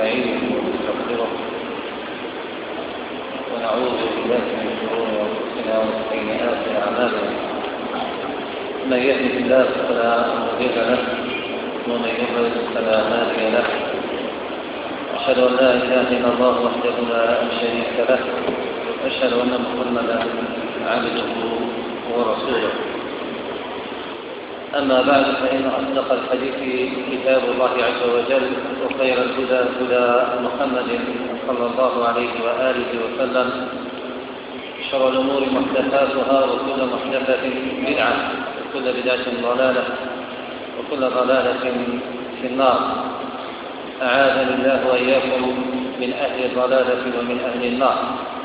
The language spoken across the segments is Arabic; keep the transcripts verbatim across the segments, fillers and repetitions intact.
ونستعينه ونستغفره ونعوذ بالله من شرور انفسنا ومن سيئات اعمالنا. من يهده الله فلا مضل له ومن يضلل فلا هادي له. أشهد أن لا إله إلا الله وحده لا شريك له وأشهد أن محمدا عبده ورسوله. أما بعد، فإن أصدق الحديث كتاب الله عز وجل، وخير الهدى هدى محمد صلى الله عليه وآله وسلم. شر الأمور محدثاتها، وكل محدثة بدعة، وكل بدعة ضلالة، وكل ضلالة في النار. أعاذني الله وإياكم من أهل الضلالة ومن أهل النار.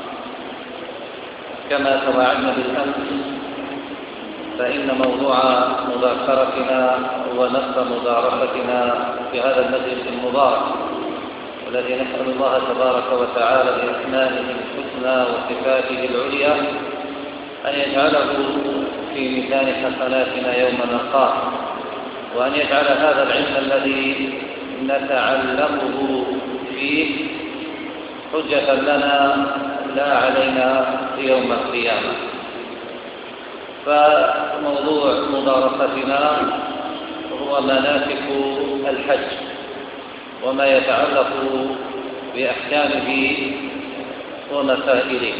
كما توعدنا بالأمس، فإن موضوع مذاكرتنا ونص مدارستنا في هذا المجلس المبارك، والذي نسأل الله تبارك وتعالى بأسمائه الحسنى وصفاته العليا أن يجعله في ميزان حسناتنا يوم نلقاه، وأن يجعل هذا العلم الذي نتعلمه فيه حجة لنا لا علينا يوم القيامة. فموضوع مدارستنا هو مناسك الحج وما يتعلق بأحكامه ومسائله،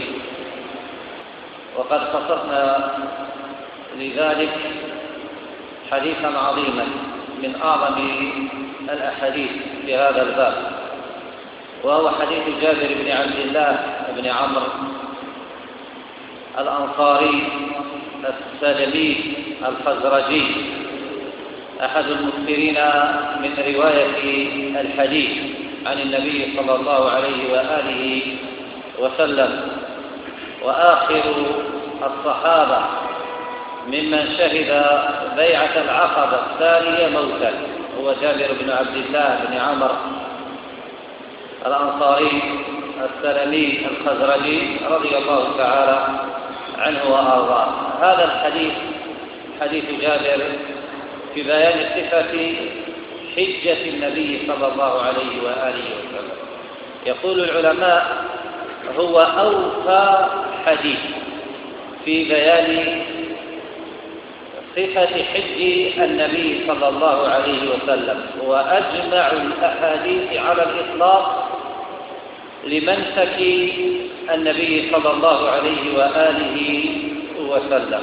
وقد قصصنا لذلك حديثا عظيما من أعظم الأحاديث في هذا الباب، وهو حديث جابر بن عبد الله بن عمرو الأنصاري السلمي الخزرجي، أحد المكثرين من رواية الحديث عن النبي صلى الله عليه وآله وسلم، وآخر الصحابة ممن شهد بيعة العقبة الثانية موتا، هو جابر بن عبد الله بن عمرو الأنصاري السلمي الخزرجي رضي الله تعالى عنه وأرضاه. هذا الحديث حديث جابر في بيان صفة حجة النبي صلى الله عليه وآله وسلم. يقول العلماء هو أوفى حديث في بيان صفة حج النبي صلى الله عليه وسلم، وأجمع الأحاديث على الإطلاق لمنسك النبي صلى الله عليه وآله وسلم.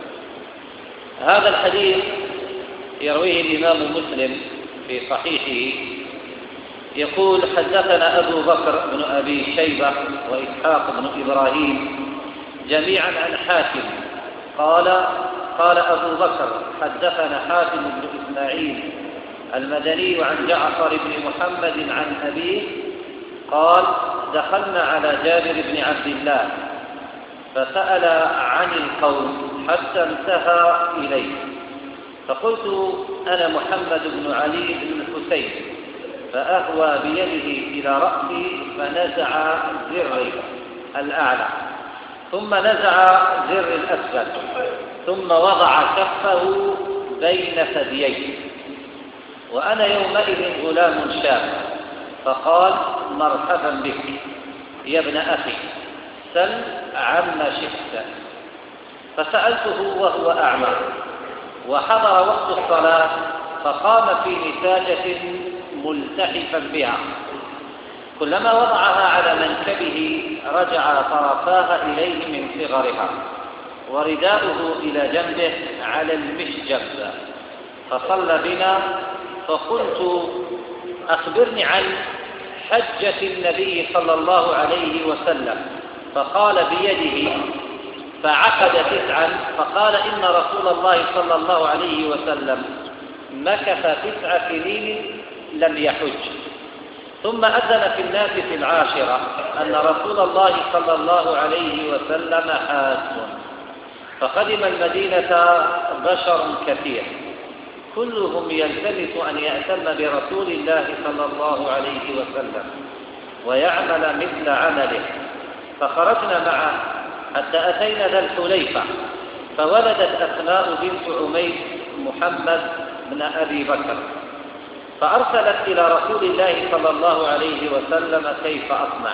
هذا الحديث يرويه الإمام مسلم في صحيحه، يقول: حدثنا أبو بكر بن أبي شيبة وإسحاق بن إبراهيم جميعا عن حاتم قال قال أبو بكر: حدثنا حاتم بن إسماعيل المدني عن جعفر بن محمد عن أبيه قال: دخلنا على جابر بن عبد الله فسأل عن القوم حتى انتهى إليه، فقلت: أنا محمد بن علي بن الحسين، فأهوى بيده إلى رأسي فنزع زر الأعلى، ثم نزع زر الأسفل، ثم وضع كفه بين ثدييه، وأنا يومئذ غلام شاب، فقال: مرحبا بك يا ابن أخي، سل عما شئت. فسألته وهو أعمى، وحضر وقت الصلاة، فقام في نساجة ملتحفا بها، كلما وضعها على منكبه رجع طرفاها إليه من صغرها، ورداؤه إلى جنبه على المشجب، فصلى بنا. فقلت: أخبرني عن حجة النبي صلى الله عليه وسلم. فقال بيده فعقد تسعا، فقال: إن رسول الله صلى الله عليه وسلم مكث تسع سنين لم يحج. ثم أذن في الناس في العاشرة أن رسول الله صلى الله عليه وسلم حاج، فقدم المدينة بشر كثير كلهم يلتمس أن يأتم برسول الله صلى الله عليه وسلم ويعمل مثل عمله، فخرجنا معه حتى أتينا ذا الحليفة، فولدت أسماء بنت عميس محمد بن أبي بكر، فأرسلت إلى رسول الله صلى الله عليه وسلم كيف أصنع؟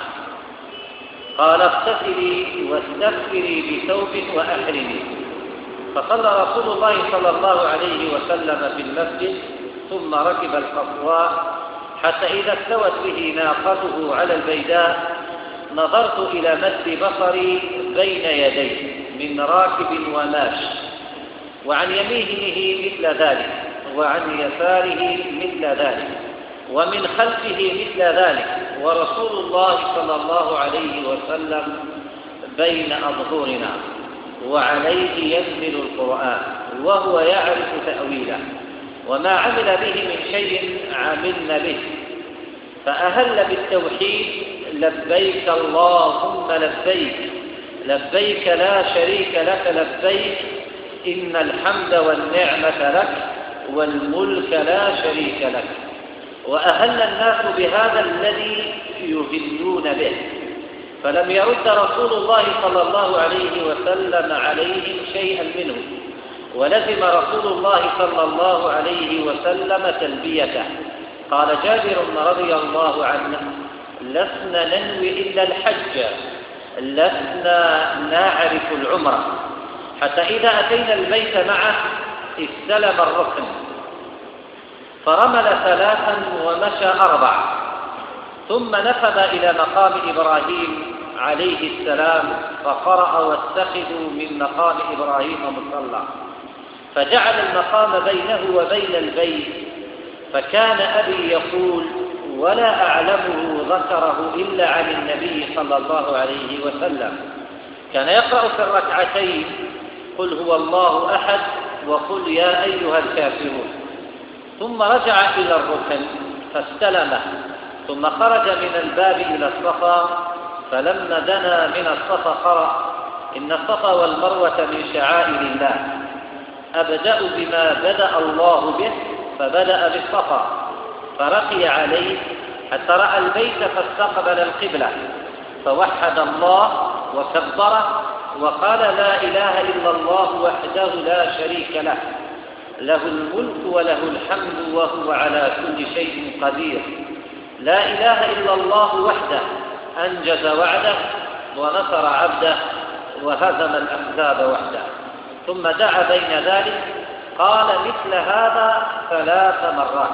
قال اغتسلي واستغفري بثوب وأحرمي. فصلى رسول الله صلى الله عليه وسلم في المسجد ثم ركب القصواء حتى إذا استوت به ناقته على البيداء نظرت إلى مد بصري بين يديه من راكب وماش، وعن يمينه مثل ذلك وعن يساره مثل ذلك ومن خلفه مثل ذلك، ورسول الله صلى الله عليه وسلم بين أظهرنا وعليه ينزل القرآن وهو يعرف تأويله، وما عمل به من شيء عملنا به، فأهل بالتوحيد لبيك اللهم لبيك لبيك لا شريك لك لبيك إن الحمد والنعمة لك والملك لا شريك لك. وأهل الناس بهذا الذي يهلون به، فلم يرد رسول الله صلى الله عليه وسلم عليهم شيئا منه، ولزم رسول الله صلى الله عليه وسلم تلبيته. قال جابر رضي الله عنه: لسنا ننوي إلا الحج، لسنا نعرف العمرة، حتى إذا أتينا البيت معه استلم الركن فرمل ثلاثا ومشى أربع، ثم نفذ إلى مقام إبراهيم عليه السلام فقرأ: واتخذوا من مقام إبراهيم مصلى، فجعل المقام بينه وبين البيت. فكان أبي يقول ولا أعلمه ذكره إلا عن النبي صلى الله عليه وسلم، كان يقرأ في الركعتين: قل هو الله أحد وقل يا أيها الكافرون، ثم رجع إلى الركن فاستلمه، ثم خرج من الباب إلى الصفا، فلما دنا من الصفا قرأ: إن الصفا والمروة من شعائر الله، أبدأ بما بدأ الله به، فبدأ بالصفا فرقي عليه حتى رأى البيت فاستقبل القبلة، فوحد الله وكبره وقال: لا إله إلا الله وحده لا شريك له، له الملك وله الحمد وهو على كل شيء قدير، لا إله إلا الله وحده أنجز وعده ونصر عبده وهزم الأحزاب وحده. ثم دعا بين ذلك قال مثل هذا ثلاث مرات،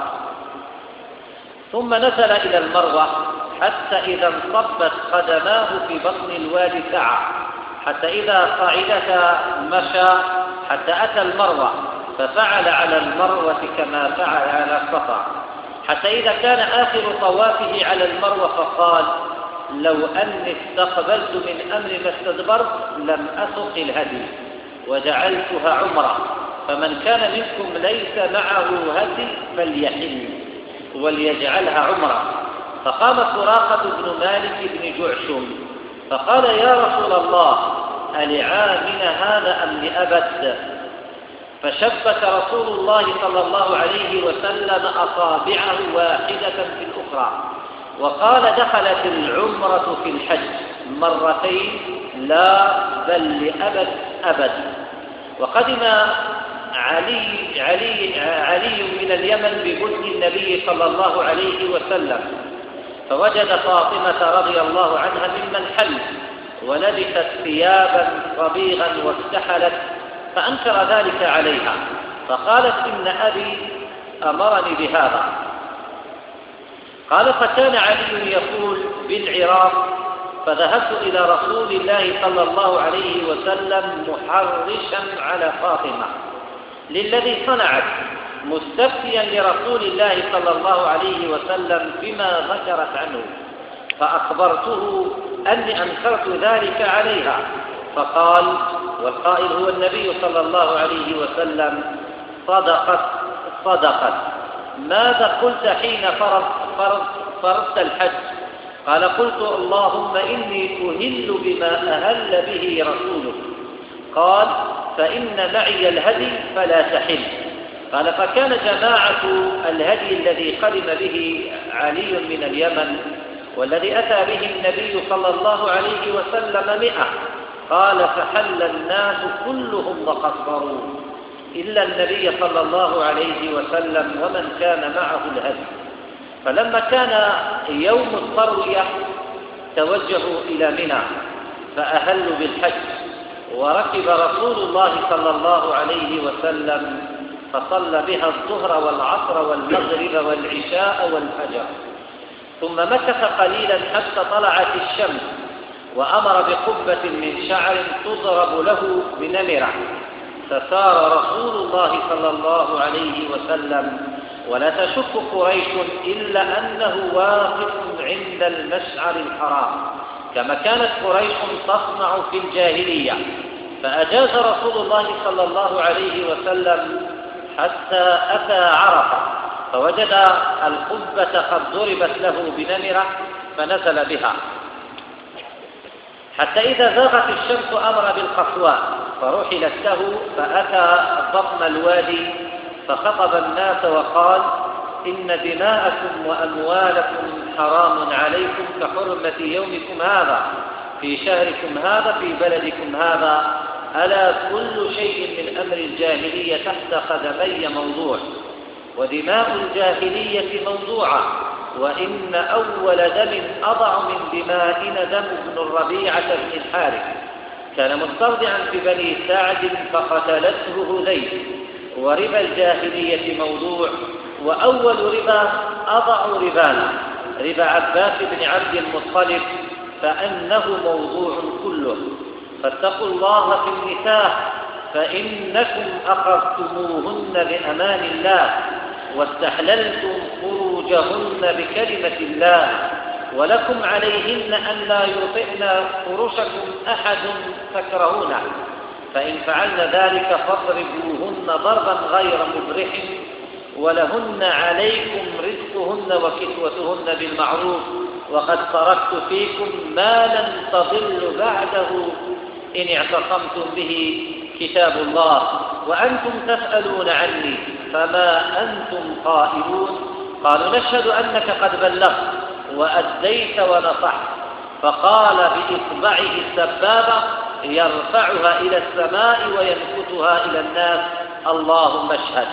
ثم نزل إلى المروة حتى إذا انصبت قدماه في بطن الوادي سعى، حتى إذا صعدتا مشى حتى أتى المروة ففعل على المروة كما فعل على الصفا، حتى إذا كان آخر طوافه على المروة فقال: لو أني استقبلت من أمر ما استدبرت لم أسق الهدي وجعلتها عمرة، فمن كان منكم ليس معه هدي فليحل وليجعلها عمرة. فقام سراقة بن مالك بن جعشم فقال: يا رسول الله، ألعامنا هذا أم لأبد؟ فشبك رسول الله صلى الله عليه وسلم أصابعه واحدة في الأخرى وقال: دخلت العمرة في الحج مرتين، لا بل لأبد أبد. وقدم علي, علي, علي من اليمن ببدء النبي صلى الله عليه وسلم، فوجد فاطمة رضي الله عنها ممن حل ولبست ثيابا صبيغا واستحلت، فأنكر ذلك عليها، فقالت: إن أبي أمرني بهذا. قال: فكان علي يقول بالعراق، فذهبت إلى رسول الله صلى الله عليه وسلم محرشا على فاطمة للذي صنعت، مستفتيا لرسول الله صلى الله عليه وسلم بما ذكرت عنه، فأخبرته أني أنكرت ذلك عليها، فقال، والقائل هو النبي صلى الله عليه وسلم: صدقت صدقت. ماذا قلت حين فرض فرض فرضت الحج؟ قال: قلت: اللهم إني أهل بما أهل به رسولك. قال: فإن معي الهدي فلا تحل. قال: فكان جماعة الهدي الذي قدم به علي من اليمن والذي أتى به النبي صلى الله عليه وسلم مئة. قال: فحل الناس كلهم وقصروا، إلا النبي صلى الله عليه وسلم ومن كان معه الهدي. فلما كان يوم التروية توجهوا إلى منى فأهلوا بالحج، وركب رسول الله صلى الله عليه وسلم فصلى بها الظهر والعصر والمغرب والعشاء والفجر، ثم مكث قليلا حتى طلعت الشمس، وأمر بقبة من شعر تضرب له بنمرة، فسار رسول الله صلى الله عليه وسلم ولا تشك قريش إلا أنه واقف عند المشعر الحرام، كما كانت قريش تصنع في الجاهلية. فأجاز رسول الله صلى الله عليه وسلم حتى أتى عرفة، فوجد القبة قد ضربت له بنمرة فنزل بها، حتى إذا زاغت الشمس أمر بالقصواء فرحلت له، فأتى بطن الوادي فخطب الناس وقال: إن دماءكم وأموالكم حرام عليكم كحرمة يومكم هذا في شهركم هذا في بلدكم هذا، ألا كل شيء من أمر الجاهلية تحت قدمي موضوع، ودماء الجاهلية موضوعة، وإن أول دم أضع من دمائنا دم ابن الربيعة بن الحارث، كان مسترضعا في بني سعد فقتلته هذيل، وربا الجاهلية موضوع، وأول ربا أضع ربانا ربا عباس بن عبد المطلب، فأنه موضوع كله. فاتقوا الله في النساء فإنكم أخذتموهن بأمان الله، واستحللتم فروجهن بكلمة الله، ولكم عليهن أن لا يطئن فرشكم أحد تكرهونه، فإن فعلن ذلك فاضربوهن ضربا غير مبرح، ولهن عليكم رزقهن وكسوتهن بالمعروف، وقد تركت فيكم ما لن تضلوا بعده إن اعتصمتم به كتاب الله، وأنتم تسألون عني فما أنتم قائلون؟ قالوا: نشهد أنك قد بلغت وأديت ونصحت. فقال بإصبعه السبابة يرفعها إلى السماء وينكتها إلى الناس: اللهم اشهد،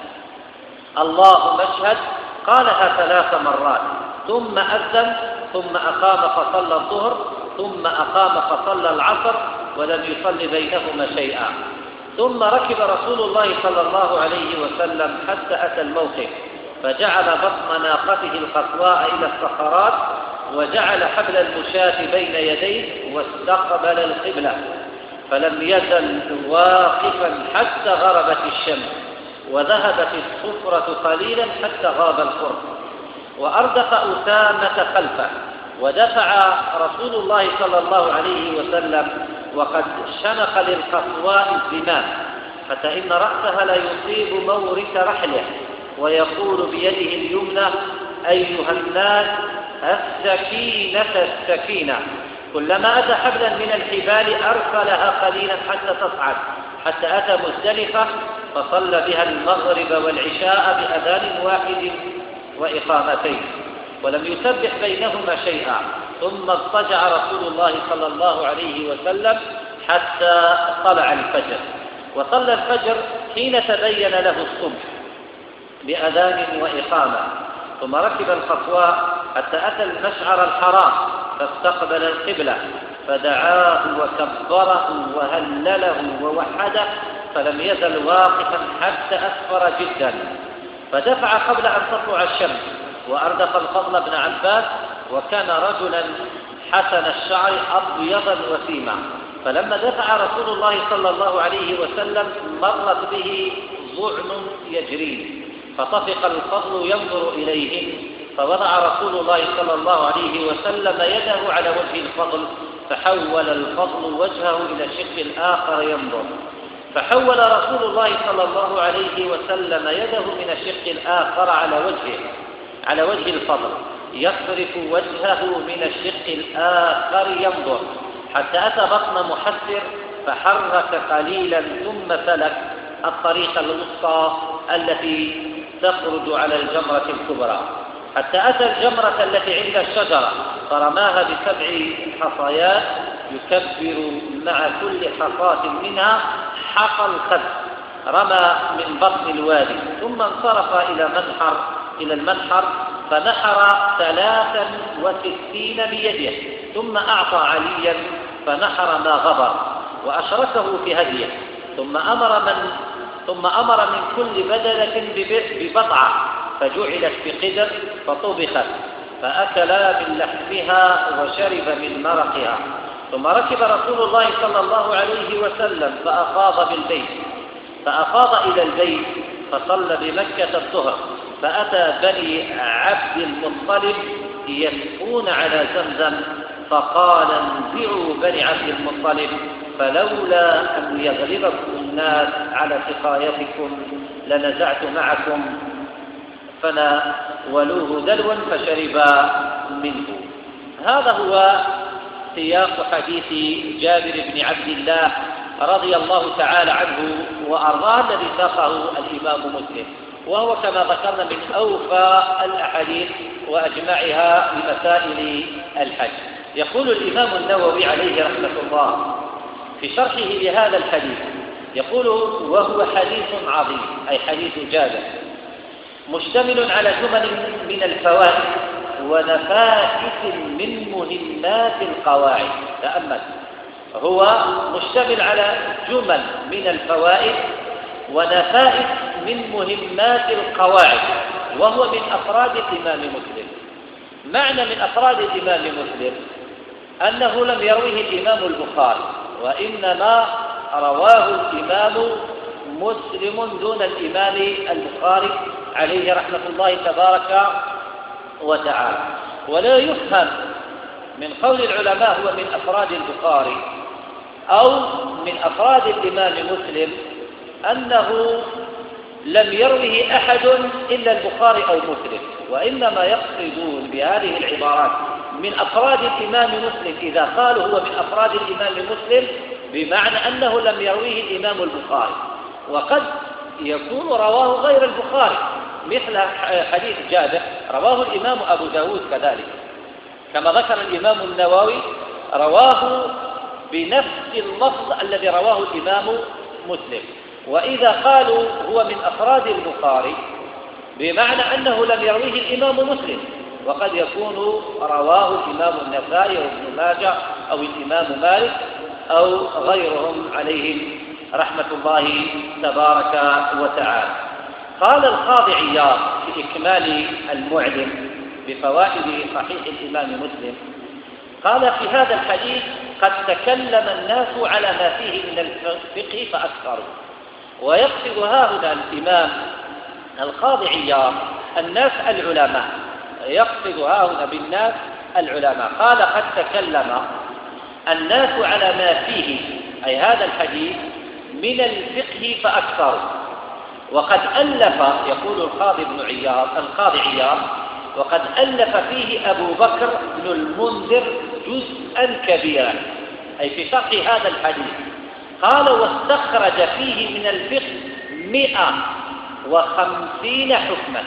اللهم اشهد. قالها ثلاث مرات، ثم أذن، ثم أقام فصلى الظهر، ثم أقام فصلى العصر، ولم يصل بينهما شيئا. ثم ركب رسول الله صلى الله عليه وسلم حتى أتى الموقف، فجعل بطن ناقته القصواء إلى الصخرات، وجعل حبل المشاة بين يديه، واستقبل القبلة، فلم يزل واقفا حتى غربت الشمس، وذهبت الصفرة قليلا حتى غاب القرب، وأردف أسامة خلفه، ودفع رسول الله صلى الله عليه وسلم وقد شنق للقصواء الزمام، حتى إن رأسها لا يصيب مورك رحله، ويقول بيده اليمنى: أيها الناس السكينة السكينة. كلما أتى حبلا من الحبال أرسلها قليلا حتى تصعد، حتى أتى مزدلفة فصلى بها المغرب والعشاء بأذان واحد وإقامتين، ولم يسبح بينهما شيئا. ثم اضطجع رسول الله صلى الله عليه وسلم حتى طلع الفجر، وصلى الفجر حين تبين له الصبح بأذان وإقامة، ثم ركب القصواء حتى أتى المشعر الحرام فاستقبل القبلة، فدعاه وكبره وهلله ووحده، فلم يزل واقفا حتى أسفر جدا، فدفع قبل أن تطلع الشمس، وأردف الفضل بن عباس، وكان رجلا حسن الشعر أبيضا وسيما، فلما دفع رسول الله صلى الله عليه وسلم مرت به ظعن يجري، فطفق الفضل ينظر إليهم، فوضع رسول الله صلى الله عليه وسلم يده على وجه الفضل، فحول الفضل وجهه إلى الشق الآخر ينظر، فحول رسول الله صلى الله عليه وسلم يده من الشق الآخر على وجهه على وجه الفضل، يصرف وجهه من الشق الآخر ينظر، حتى أتى بطن محسر فحرك قليلا، ثم سلك الطريق الوسطى التي تخرج على الجمرة الكبرى، حتى أتى الجمرة التي عند الشجرة فرماها بسبع حصيات، يكبر مع كل حصاة منها حصى الخبز، رمى من بطن الوادي ثم انصرف إلى منحر إلى المنحر فنحر ثلاثا وستين بيده، ثم أعطى عليا فنحر ما غبر وأشركه في هديه، ثم أمر من ثم أمر من كل بدنة ببضعة فجعلت في قدر فطبخت فأكلا من لحمها وشرب من مرقها. ثم ركب رسول الله صلى الله عليه وسلم فأفاض بالبيت فأفاض إلى البيت فصلى بمكة الظهر، فأتى بني عبد المطلب يسقون على زمزم فقال انزعوا بني عبد المطلب فلولا أن يغلبكم الناس على سقايتكم لنزعت معكم، فناولوه دلوا فشربا منه. هذا هو سياق حديث جابر بن عبد الله رضي الله تعالى عنه وأرضاه الذي ساقه الإمام مسلم، وهو كما ذكرنا من أوفى الأحاديث وأجمعها لمسائل الحج. يقول الإمام النووي عليه رحمة الله في شرحه لهذا الحديث، يقول وهو حديث عظيم أي حديث جابر مشتمل على جمل من الفوائد ونفائس من مهمات القواعد. تأمل، هو مشتمل على جمل من الفوائد ونفائس من مهمات القواعد، وهو من أفراد الإمام مسلم. معنى من أفراد الإمام مسلم أنه لم يرويه الإمام البخاري، وإنما رواه الإمام مسلم دون الإمام البخاري عليه رحمة الله تبارك وتعالى. ولا يفهم من قول العلماء هو من أفراد البخاري أو من أفراد الإمام مسلم أنه لم يروه أحد إلا البخاري أو مسلم، وإنما يقصدون بهذه العبارات من أفراد الإمام مسلم إذا قالوا هو من أفراد الإمام مسلم بمعنى أنه لم يرويه الإمام البخاري، وقد يكون رواه غير البخاري مثل حديث جابر رواه الإمام أبو داود كذلك، كما ذكر الإمام النووي رواه بنفس اللفظ الذي رواه الإمام مسلم. وإذا قالوا هو من أفراد البخاري بمعنى أنه لم يرويه الإمام مسلم، وقد يكون رواه الإمام النسائي وابن ماجه أو الإمام مالك أو غيرهم عليهم رحمة الله تبارك وتعالى. قال القاضي عياض في إكمال المعلم بفوائد صحيح الإمام مسلم، قال في هذا الحديث قد تكلم الناس على ما فيه من الفقه فأكثروا. ويقصد هنا الإمام القاضي عياض الناس العلماء، يقصد هنا بالناس العلماء. قال قد تكلم الناس على ما فيه أي هذا الحديث من الفقه فأكثروا. وقد ألف، يقول القاضي بن عياض القاضي عياض وقد ألف فيه أبو بكر بن المنذر جزءا كبيرا أي في شرح هذا الحديث. قال واستخرج فيه من الفقه مئة وخمسين حكما،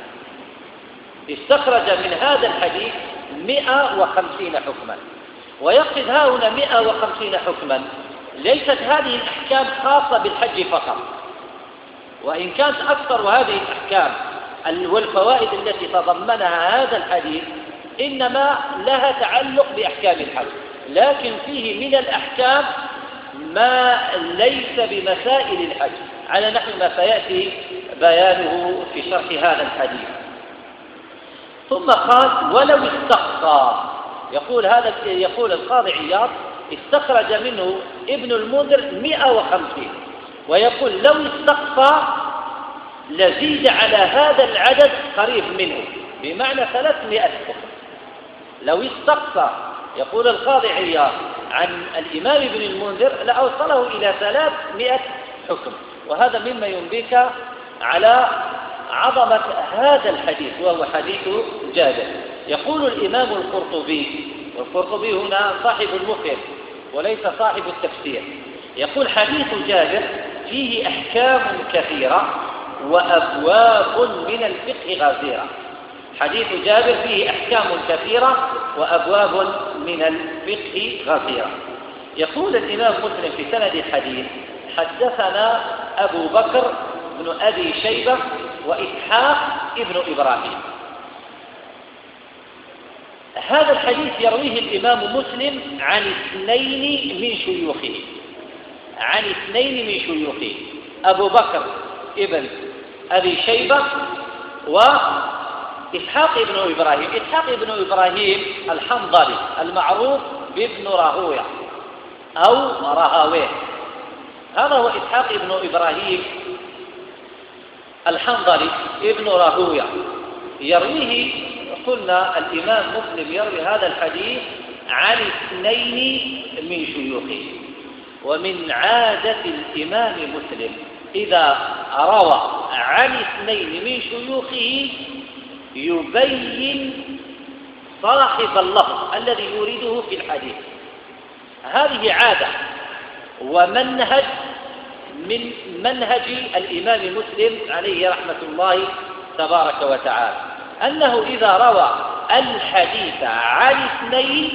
استخرج من هذا الحديث مئة وخمسين حكما. ويقصد هنا مئة وخمسين حكما ليست هذه الأحكام خاصة بالحج فقط، وإن كانت أكثر هذه الأحكام والفوائد التي تضمنها هذا الحديث إنما لها تعلق بأحكام الحج، لكن فيه من الأحكام ما ليس بمسائل الحج على نحو ما سيأتي بيانه في شرح هذا الحديث. ثم قال ولو استقصى، يقول هذا يقول القاضي عياض استخرج منه ابن المنذر مئة وخمسين، ويقول لو استقصى لزيد على هذا العدد قريب منه بمعنى ثلاثمائة حكم. لو استقصى يقول القاضي عياض عن الإمام ابن المنذر لأوصله إلى ثلاثمائة حكم، وهذا مما ينبيك على عظمة هذا الحديث وهو حديث جابر. يقول الإمام القرطبي، والقرطبي هنا صاحب المفهم وليس صاحب التفسير، يقول حديث جابر فيه أحكام كثيرة وأبواب من الفقه غزيرة. حديث جابر فيه أحكام كثيرة وأبواب من الفقه غزيرة. يقول الإمام مسلم في سند الحديث حدثنا أبو بكر بن أبي شيبة وإسحاق ابن إبراهيم. هذا الحديث يرويه الإمام مسلم عن اثنين من شيوخه عن اثنين من شيوخه أبو بكر ابن أبي شيبة وإسحاق ابن إبراهيم. إسحاق ابن إبراهيم الحنظلي المعروف بابن راهويه أو راهويه، هذا هو إسحاق ابن إبراهيم الحنظلي ابن راهويه. يرويه، قلنا الإمام مسلم يروي هذا الحديث عن اثنين من شيوخه، ومن عادة الإمام مسلم إذا روى عن اثنين من شيوخه يبين صاحب اللفظ الذي يريده في الحديث. هذه عادة ومنهج من منهج الإمام مسلم عليه رحمة الله تبارك وتعالى، أنه إذا روى الحديث عن اثنين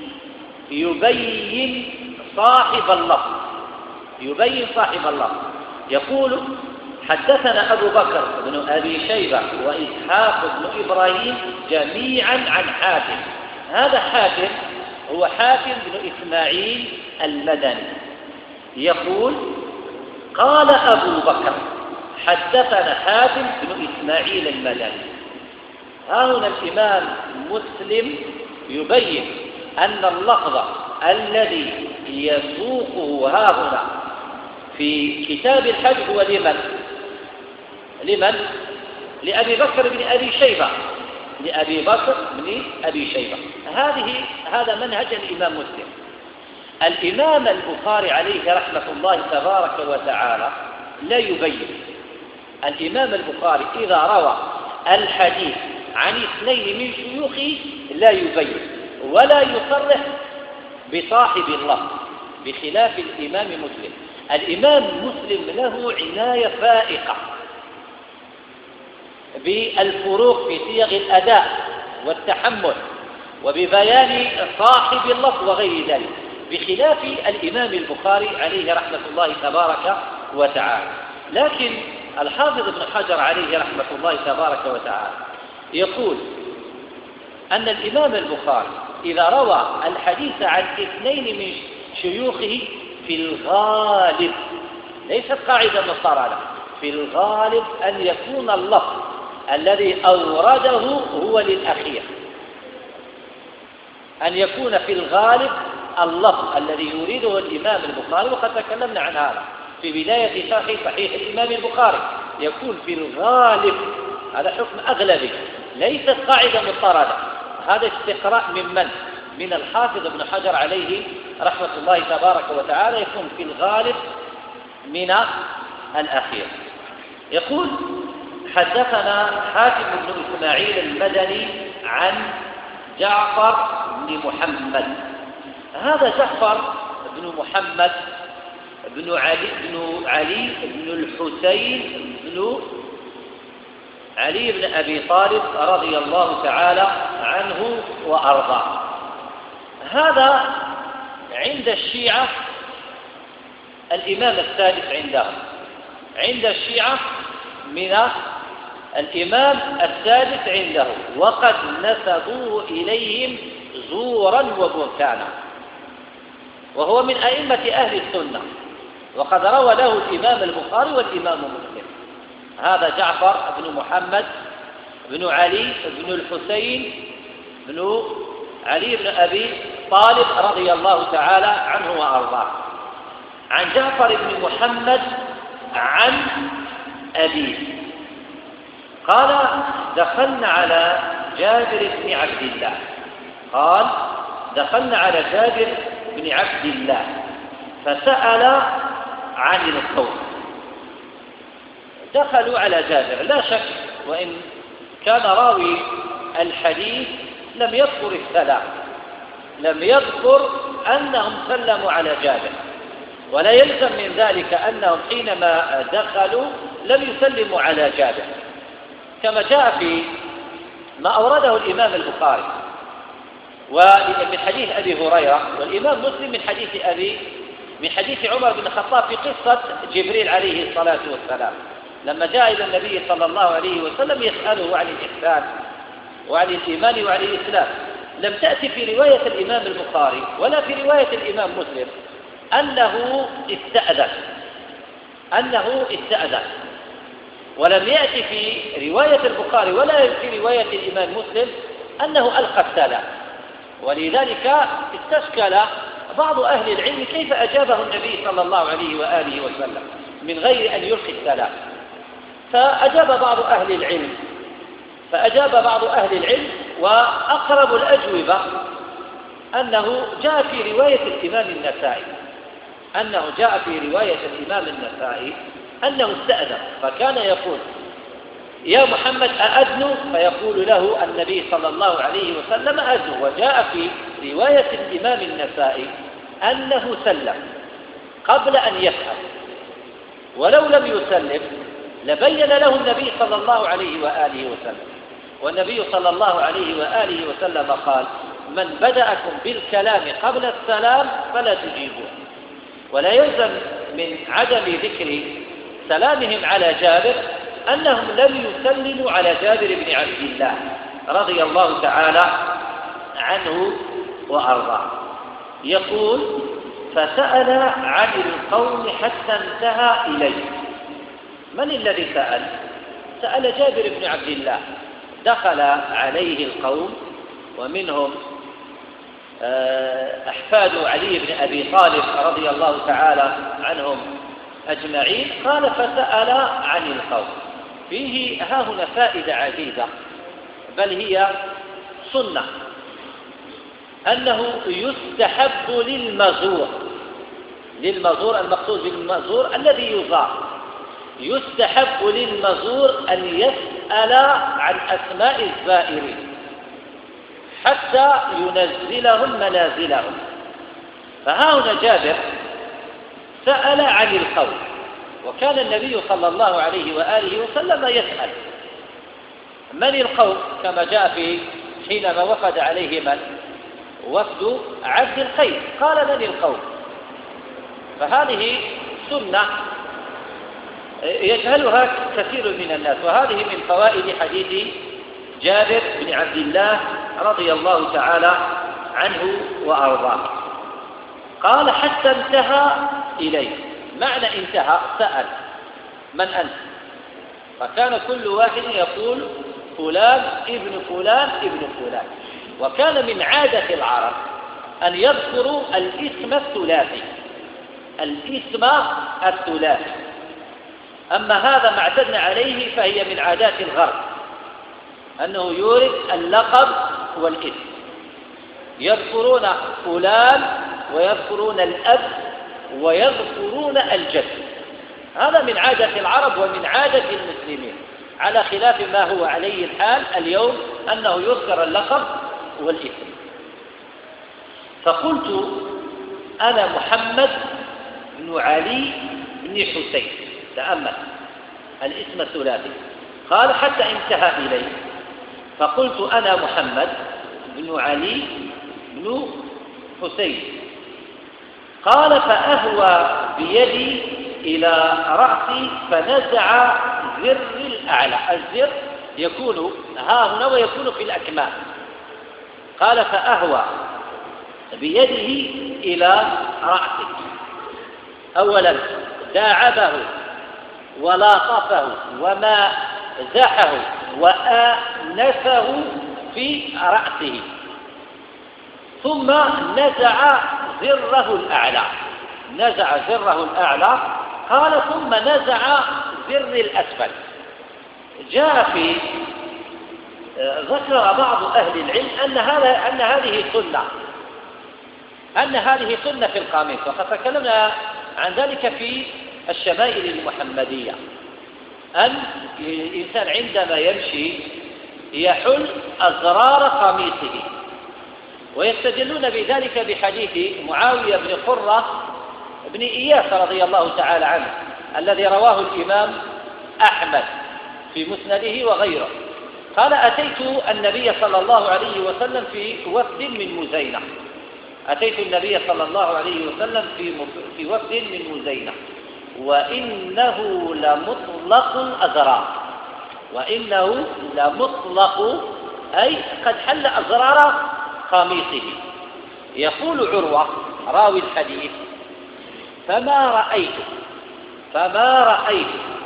يبين صاحب اللفظ يبين صاحب اللفظ يقول: حدثنا أبو بكر بن أبي شيبة وإسحاق بن إبراهيم جميعا عن حاتم. هذا حاتم هو حاتم بن إسماعيل المدني، يقول: قال أبو بكر حدثنا حاتم بن إسماعيل المدني. ها هنا الإمام مسلم يبين أن اللفظ الذي يسوقه ها هنا في كتاب الحج هو لمن؟ لمن؟ لأبي بكر بن أبي شيبة لأبي بكر بن أبي شيبة. هذه هذا منهج الإمام مسلم. الإمام البخاري عليه رحمة الله تبارك وتعالى لا يبين. الإمام البخاري إذا روى الحديث عن اثنين من شيوخه لا يبين ولا يصرح بصاحب اللفظ، بخلاف الإمام مسلم. الإمام مسلم له عناية فائقة بالفروق في صيغ الأداء والتحمل وببيان صاحب اللفظ وغير ذلك، بخلاف الإمام البخاري عليه رحمة الله تبارك وتعالى. لكن الحافظ ابن حجر عليه رحمة الله تبارك وتعالى يقول أن الإمام البخاري إذا روى الحديث عن اثنين من شيوخه في الغالب، ليست قاعدة مضطردة، في الغالب أن يكون اللفظ الذي أورده هو للأخير، أن يكون في الغالب اللفظ الذي يريده الإمام البخاري، وقد تكلمنا عن هذا في بداية شرح صحيح الإمام البخاري. يكون في الغالب، هذا حكم أغلبي، ليست قاعدة مضطردة. هذا استقراء من من؟ من الحافظ ابن حجر عليه رحمة الله تبارك وتعالى. يكون في الغالب من الأخير. يقول: حدثنا حاتم بن إسماعيل المدني عن جعفر بن محمد. هذا جعفر بن محمد بن علي بن علي بن الحسين بن علي بن أبي طالب رضي الله تعالى عنه وأرضاه. هذا عند الشيعة الإمام الثالث عندهم، عند الشيعة من الإمام الثالث عنده، وقد نسبوه إليهم زورا وبهتانا، وهو من أئمة أهل السنة، وقد روى له الإمام البخاري والإمام مسلم. هذا جعفر بن محمد بن علي بن الحسين بن علي بن أبي طالب رضي الله تعالى عنه وأرضاه، عن جعفر بن محمد عن أبيه قال: دخلنا على جابر بن عبد الله قال دخلنا على جابر بن عبد الله فسأل عن القوم. دخلوا على جابر، لا شك وإن كان راوي الحديث لم يذكر السلام، لم يذكر أنهم سلموا على جابر، ولا يلزم من ذلك أنهم حينما دخلوا لم يسلموا على جابر، كما جاء في ما أورده الإمام البخاري ومن حديث أبي هريرة، والإمام مسلم من حديث أبي من حديث عمر بن الخطاب في قصة جبريل عليه الصلاة والسلام لما جاء إلى النبي صلى الله عليه وسلم يسأله عن الإحسان وعن الإيمان وعن الإسلام. لم تأتي في رواية الإمام البخاري ولا في رواية الإمام مسلم أنه استأذن أنه استأذن ولم يأتي في رواية البخاري ولا في رواية الإمام مسلم أنه ألقى السلام. ولذلك استشكل بعض أهل العلم كيف أجابه النبي صلى الله عليه وآله وسلم من غير أن يلقي السلام. فأجاب بعض أهل العلم فأجاب بعض أهل العلم وأقرب الأجوبة أنه جاء في رواية الإمام النسائي أنه جاء في رواية الإمام النسائي أنه استأذن فكان يقول يا محمد أأذن؟ فيقول له النبي صلى الله عليه وسلم أذن. وجاء في رواية الإمام النسائي أنه سلم قبل أن يفعل، ولو لم يسلم لبين له النبي صلى الله عليه وآله وسلم. والنبي صلى الله عليه وآله وسلم قال من بدأكم بالكلام قبل السلام فلا تجيبوه. ولا يلزم من عدم ذكر سلامهم على جابر أنهم لم يسلموا على جابر بن عبد الله رضي الله تعالى عنه وأرضاه. يقول فسأل عن القوم حتى انتهى إليه. من الذي سأل؟ سأل جابر بن عبد الله. دخل عليه القوم ومنهم أحفاد علي بن أبي طالب رضي الله تعالى عنهم أجمعين. قال فسأل عن القوم. فيه ها هنا فائدة عزيزة بل هي سنة أنه يستحب للمزور للمزور المقصود بالمزور الذي يزار يستحب للمزور أن يسأل عن أسماء الزائرين حتى ينزلهم منازلهم. فها هنا جابر سأل عن القوم وكان النبي صلى الله عليه وآله وسلم يسأل من القوم كما جاء في حينما وفد عليه من وفد عبد القيس قال من القوم. فهذه سنة يجهلها كثير من الناس وهذه من فوائد حديث جابر بن عبد الله رضي الله تعالى عنه وأرضاه. قال حتى انتهى إليه. معنى انتهى سأل من أنت؟ فكان كل واحد يقول فلان ابن فلان ابن فلان. وكان من عادة العرب أن يذكروا الاسم الثلاثي الاسم الثلاثي أما هذا ما اعتدنا عليه فهي من عادات الغرب أنه يورد اللقب والاسم. يذكرون فلان ويذكرون الأب ويذكرون الجد. هذا من عادة العرب ومن عادة المسلمين على خلاف ما هو عليه الحال اليوم أنه يذكر اللقب والاسم. فقلت أنا محمد بن علي بن حسين. تأمل الاسم الثلاثي. قال حتى انتهى إليه. فقلت أنا محمد بن علي بن حسين. قال فأهوى بيدي إلى رأسي فنزع زر الأعلى. الزر يكون ها هنا ويكون في الأكمام. قال فأهوى بيده إلى رأسي. أولا داعبه ولاطفه ومازحه وآنفه في رأسه ثم نزع زره الأعلى. نزع زره الأعلى. قال ثم نزع زر الأسفل. جاء في ذكر بعض أهل العلم أن هذا أن هذه سنة أن هذه سنة في القاموس وقد تكلمنا عن ذلك في الشمائل المحمدية أن الإنسان عندما يمشي يحل أزرار قميصه. ويستدلون بذلك بحديث معاوية بن قرة بن إياس رضي الله تعالى عنه الذي رواه الإمام أحمد في مسنده وغيره. قال أتيت النبي صلى الله عليه وسلم في وفد من مزينة أتيت النبي صلى الله عليه وسلم في في وفد من مزينة وإنه لمطلق أزرار، وإنه لمطلق أي قد حل أزرار قميصه. يقول عروة راوي الحديث: فما رأيت فما رأيت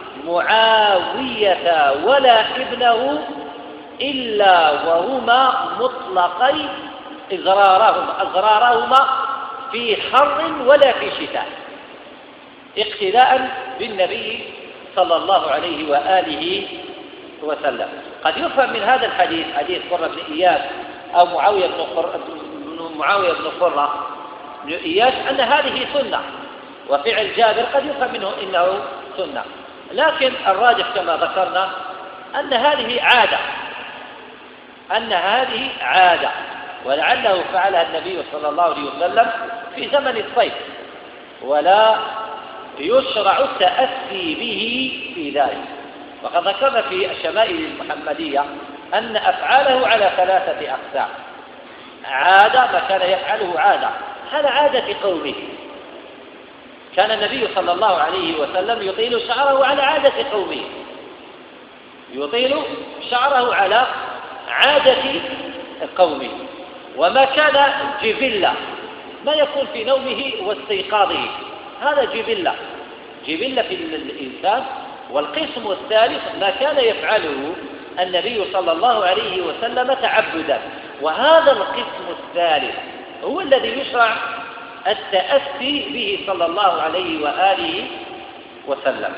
معاوية ولا ابنه إلا وهما مطلقي إزرارهما أزرارهما في حر ولا في شتاء، اقتداء بالنبي صلى الله عليه وآله وسلم. قد يفهم من هذا الحديث، حديث قرة بن إياس أو معاوية بن قرة معاوية بن قرة بن إياس، أن هذه سنة، وفعل جابر قد يفهم منه إنه سنة، لكن الراجح كما ذكرنا أن هذه عادة أن هذه عادة ولعله فعلها النبي صلى الله عليه وسلم في زمن الصيف، ولا يشرع التأسي به في ذلك. وقد ذكرنا في الشمائل المحمدية أن أفعاله على ثلاثة أقسام: عادة، ما كان يفعله عادة، هذا عادة قومه، كان النبي صلى الله عليه وسلم يطيل شعره على عادة قومه، يطيل شعره على عادة قومه. وما كان جبلة، ما يكون في نومه واستيقاظه، هذا جبلة جبلة في الإنسان. والقسم الثالث ما كان يفعله النبي صلى الله عليه وسلم تعبدا، وهذا القسم الثالث هو الذي يشرع التأسي به صلى الله عليه وآله وسلم.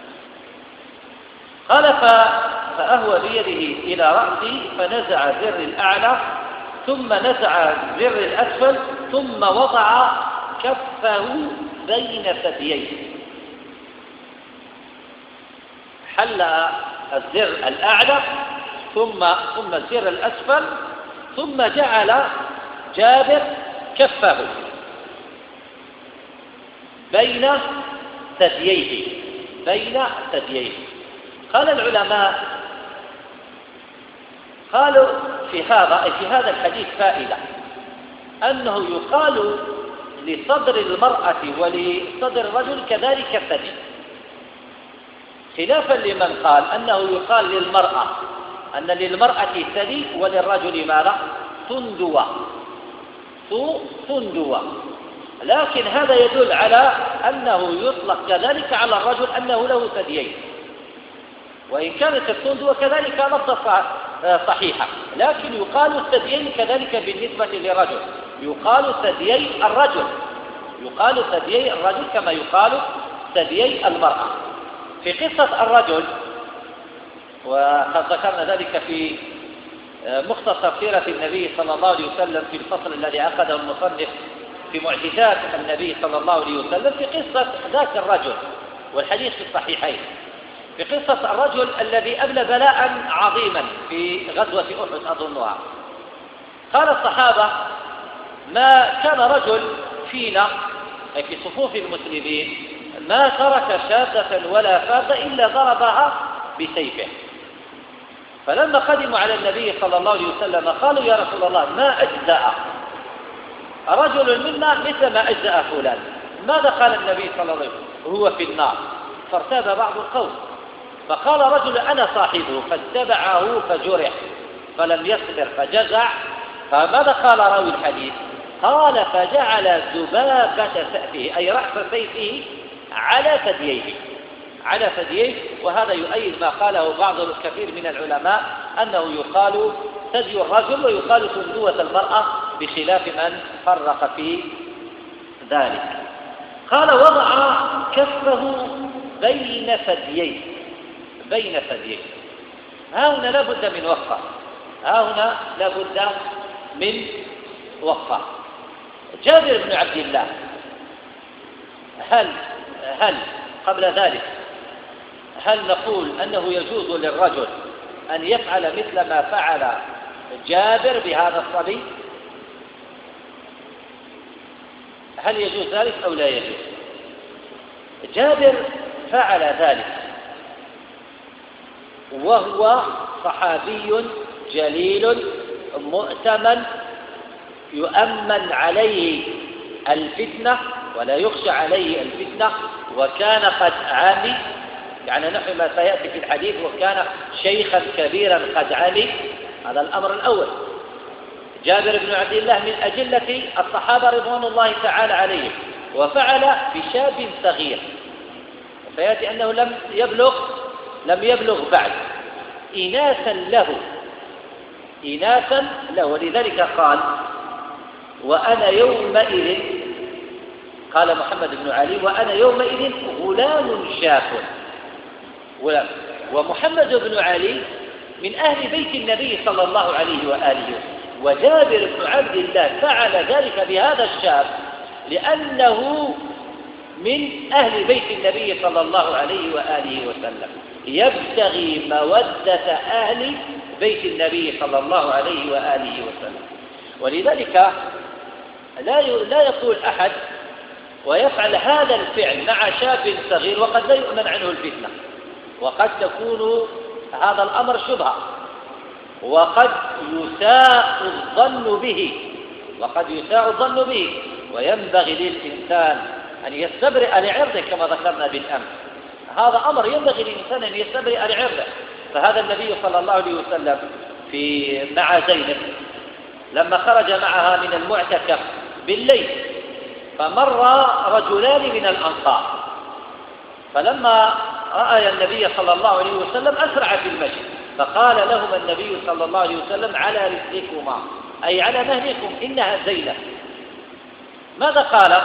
قال: فأهوى بيده إلى رأسي فنزع زر الأعلى ثم نزع زر الأسفل ثم وضع كفه بين ثدييه، حل الزر الأعلى ثم ثم الزر الأسفل، ثم جعل جابر كفه بين ثدييه بين ثدييه. قال العلماء، قالوا في هذا في هذا الحديث فائدة، أنه يقال لصدر المرأة ولصدر الرجل كذلك الثدي، خلافا لمن قال أنه يقال للمرأة أن للمرأة ثدي وللرجل ماذا؟ ثندوة ثندوة. لكن هذا يدل على أنه يطلق كذلك على الرجل أنه له ثديين، وإن كانت الثندوة كذلك لفظة صحيحة، لكن يقال الثديين كذلك بالنسبة للرجل، يقال ثديي الرجل يقال ثديي الرجل كما يقال ثديي المرأة. في قصة الرجل، وقد ذكرنا ذلك في مختصر سيرة النبي صلى الله عليه وسلم في الفصل الذي عقده المصنف في معجزات النبي صلى الله عليه وسلم، في قصة ذاك الرجل، والحديث في الصحيحين، في قصة الرجل الذي أبلى بلاء عظيما في غزوة أحد أظنها. قال الصحابة: ما كان رجل فينا أي في صفوف المسلمين ما ترك شاذة ولا فاذة إلا ضربها بسيفه. فلما قدموا على النبي صلى الله عليه وسلم قالوا: يا رسول الله، ما أجزأ رجل منا مثل ما أجزأ فلان. ماذا قال النبي صلى الله عليه وسلم؟ هو في النار. فارتاب بعض القوم، فقال رجل: أنا صاحبه، فاتبعه فجرح فلم يصبر فجزع. فماذا قال راوي الحديث؟ قال: فجعل ذبابة سأفه أي رأس سيفه على ثدييه على ثدييه وهذا يؤيد ما قاله بعض الكثير من العلماء أنه يقال ثدي الرجل ويقال ثندوة المرأة، بخلاف من فرق في ذلك. قال: وضع كفه بين ثدييه بين ثدييه ها هنا لا بد من وقفة ها هنا لا بد من وقفة. جابر بن عبد الله، هل هل قبل ذلك هل نقول أنه يجوز للرجل أن يفعل مثل ما فعل جابر بهذا الصبي؟ هل يجوز ذلك أو لا يجوز؟ جابر فعل ذلك وهو صحابي جليل مؤتمن يؤمن عليه الفتنة ولا يخشى عليه الفتنة، وكان قد عمي، يعني نحو ما سيأتي في الحديث، وكان شيخا كبيرا قد عمي. هذا الأمر الأول. جابر بن عبد الله من أجلة الصحابة رضوان الله تعالى عليهم، وفعل بشاب صغير، فيأتي أنه لم يبلغ لم يبلغ بعد، إناثا له إناثا له ولذلك قال: وأنا يومئذ، قال محمد بن علي: وأنا يومئذ غلام شاب. غلام. ومحمد بن علي من أهل بيت النبي صلى الله عليه وآله وسلم، وجابر بن عبد الله فعل ذلك بهذا الشاب لأنه من أهل بيت النبي صلى الله عليه وآله وسلم، يبتغي مودة أهل بيت النبي صلى الله عليه وآله وسلم. ولذلك لا لا يقول أحد ويفعل هذا الفعل مع شاب صغير وقد لا يؤمن عنه الفتنة، وقد تكون هذا الأمر شبهة، وقد يساء الظن به وقد يساء الظن به وينبغي للإنسان أن يستبرئ لعرضه كما ذكرنا بالأمس. هذا أمر ينبغي للإنسان أن يستبرئ لعرضه. فهذا النبي صلى الله عليه وسلم في مع زينب لما خرج معها من المعتكف بالليل، فمر رجلان من الأنصار، فلما رأى النبي صلى الله عليه وسلم أسرع في المشي، فقال لهما النبي صلى الله عليه وسلم: على رسلكما، أي على مهلكم، إنها زينب. ماذا قال؟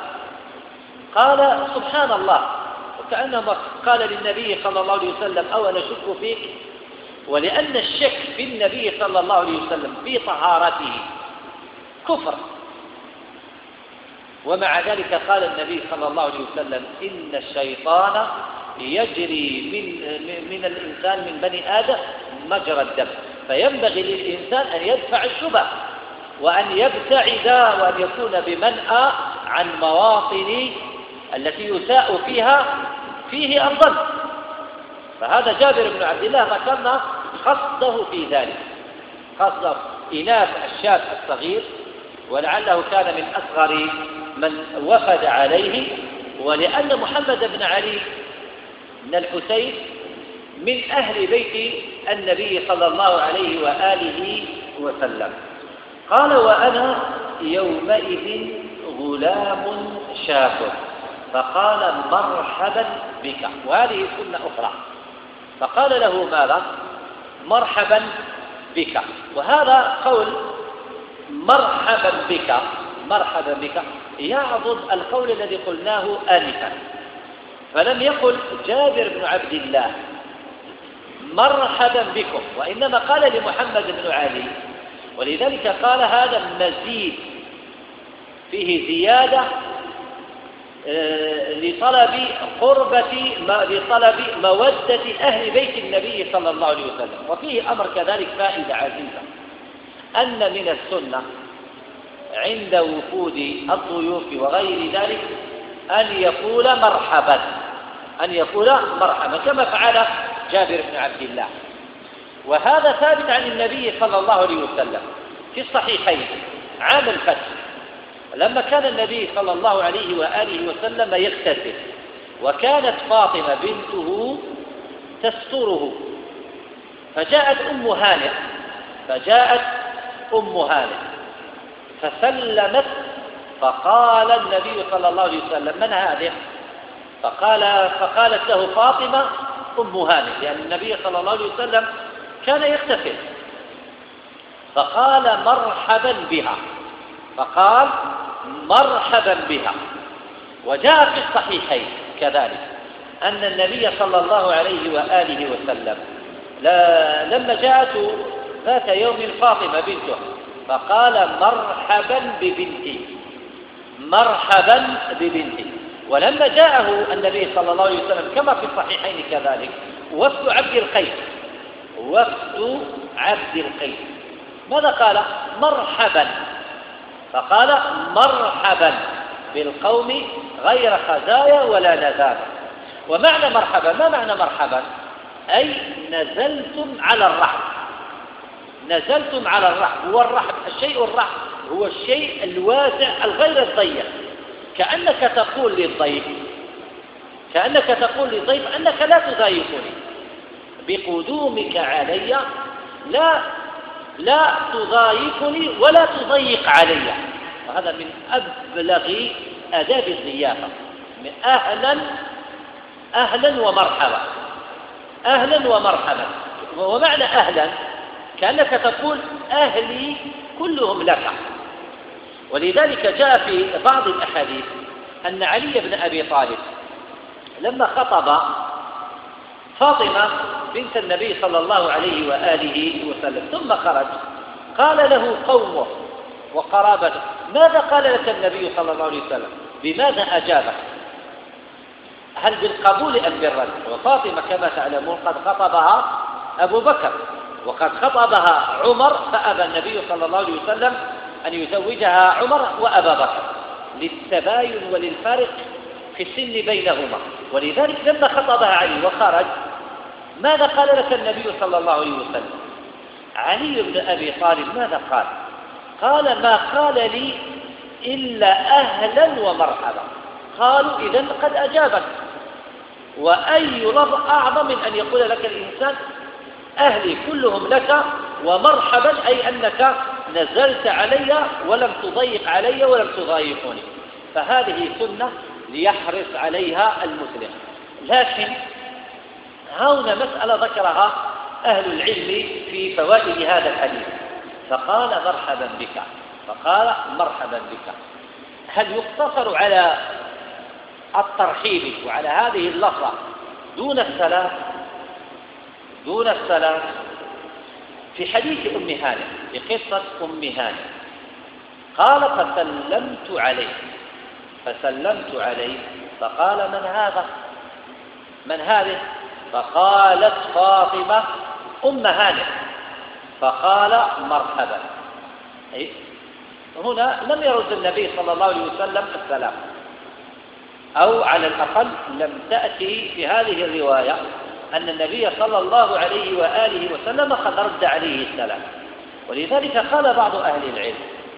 قال: سبحان الله، وكأنما قال للنبي صلى الله عليه وسلم: أو أنا أشك فيك؟ ولأن الشك في النبي صلى الله عليه وسلم في طهارته كفر، ومع ذلك قال النبي صلى الله عليه وسلم: إن الشيطان يجري من من الإنسان من بني آدم مجرى الدم، فينبغي للإنسان أن يدفع الشبه وأن يبتعد وأن يكون بمنأى عن مواطن التي يساء فيها فيه الظن. فهذا جابر بن عبد الله ذكرنا قصده في ذلك، قصده إناث الشاب الصغير، ولعله كان من أصغر من وفد عليه، ولأن محمد بن علي بن الحسين من أهل بيت النبي صلى الله عليه وآله وسلم. قال: وأنا يومئذ غلام شاب، فقال: مرحبا بك. وهذه سنة أخرى، فقال له ماذا؟ مرحبا بك. وهذا قول مرحبا بك مرحبا بك يعضد القول الذي قلناه آنفا، فلم يقل جابر بن عبد الله مرحبا بكم، وإنما قال لمحمد بن علي، ولذلك قال هذا مزيد فيه زيادة لطلب قربة لطلب مودة أهل بيت النبي صلى الله عليه وسلم. وفيه أمر كذلك فائدة عزيزة، أن من السنة عند وفود الضيوف وغير ذلك أن يقول مرحبا أن يقول مرحبا كما فعل جابر بن عبد الله. وهذا ثابت عن النبي صلى الله عليه وسلم في الصحيحين عام الفتح، لما كان النبي صلى الله عليه وآله وسلم يغتسل، وكانت فاطمة بنته تستره، فجاءت أم هانئ فجاءت أم هانئ فسلمت، فقال النبي صلى الله عليه وسلم: من هذه؟ فقال فقالت له فاطمة أم هانئ، لأن يعني النبي صلى الله عليه وسلم كان يغتسل، فقال: مرحبا بها فقال مرحبا بها. وجاء في الصحيحين كذلك أن النبي صلى الله عليه وآله وسلم لما جاءته ذات يوم فاطمة بنته فقال: مرحبا ببنتي مرحبا ببنتي. ولما جاءه النبي صلى الله عليه وسلم كما في الصحيحين كذلك وفد عبد القيس وفد عبد القيس ماذا قال؟ مرحبا، فقال: مرحبا بالقوم غير خزايا ولا نزاهة. ومعنى مرحبا، ما معنى مرحبا؟ أي نزلتم على الرحب نزلتم على الرحب. والرحب الشيء الرحب هو الشيء الواسع الغير الضيق، كأنك تقول للضيف كأنك تقول للضيف أنك لا تضايقني بقدومك علي، لا لا تضايقني ولا تضيق علي. وهذا من أبلغ آداب الضيافة، من أهلا أهلا ومرحبا، أهلا ومرحبا. ومعنى أهلا كأنك تقول أهلي كلهم لك. ولذلك جاء في بعض الأحاديث أن علي بن أبي طالب لما خطب فاطمة بنت النبي صلى الله عليه وآله وسلم ثم خرج، قال له قومه وقرابته: ماذا قال لك النبي صلى الله عليه وسلم؟ بماذا أجابك؟ هل بالقبول أم بالرد؟ وفاطمة كما تعلمون قد خطبها أبو بكر وقد خطبها عمر، فأبى النبي صلى الله عليه وسلم أن يزوجها عمر وأبا بكر للتباين وللفارق في السن بينهما. ولذلك لما خطبها علي وخرج، ماذا قال لك النبي صلى الله عليه وسلم؟ علي بن أبي طالب ماذا قال؟ قال: ما قال لي إلا أهلا ومرحبا. قالوا: إذن قد أجابك. وأي لفظ أعظم من أن يقول لك الإنسان أهلي كلهم لك ومرحبا، أي أنك نزلت علي ولم تضيق علي ولم تضايقني. فهذه سنة ليحرص عليها المسلم. لكن هنا مسألة ذكرها أهل العلم في فوائد هذا الحديث، فقال: مرحبا بك، فقال: مرحبا بك. هل يقتصر على الترحيب وعلى هذه اللفظة دون السلام؟ دون السلام. في حديث أم هانئ، في قصة أم هانئ، قال: فسلمت عليه فسلمت عليه فقال: من هذا؟ من هذه؟ فقالت فاطمة أم هانئ، فقال: مرحبا. أي هنا لم يرد النبي صلى الله عليه وسلم السلام، أو على الأقل لم تأتي في هذه الرواية أن النبي صلى الله عليه وآله وسلم قد رد عليه السلام. ولذلك قال بعض أهل العلم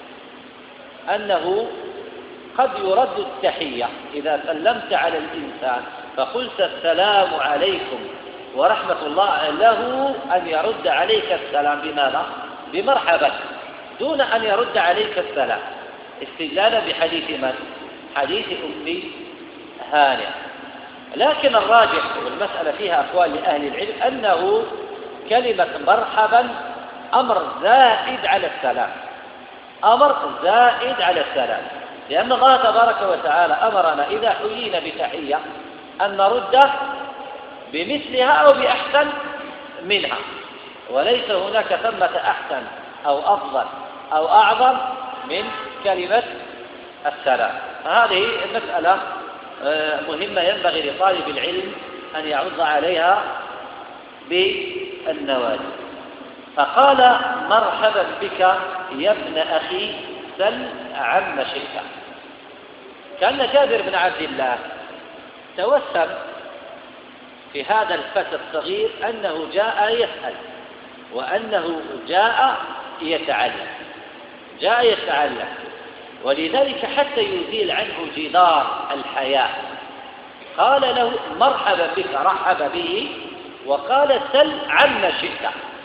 أنه قد يرد التحية إذا سلمت على الإنسان فقلت: السلام عليكم ورحمة الله، له أن يرد عليك السلام بماذا؟ بمرحبا، دون أن يرد عليك السلام، استدلالا بحديث من؟ حديث أم هانئ. لكن الراجح والمسألة فيها أقوال لأهل العلم أنه كلمة مرحبا أمر زائد على السلام، أمر زائد على السلام، لأن الله تبارك وتعالى أمرنا إذا حيينا بتحية أن نرد بمثلها أو بأحسن منها، وليس هناك ثمة أحسن أو أفضل أو أعظم من كلمة السلام. هذه المسألة مهمة ينبغي لطالب العلم أن يعض عليها بالنواجذ. فقال: مرحبا بك يا ابن أخي، سل عما شئت. كان جابر بن عبد الله توسم في هذا الفتى الصغير أنه جاء يسأل وأنه جاء يتعلم جاء يتعلم ولذلك حتى يزيل عنه جدار الحياة قال له: مرحبا بك، رحب به، وقال: سل عما شئت.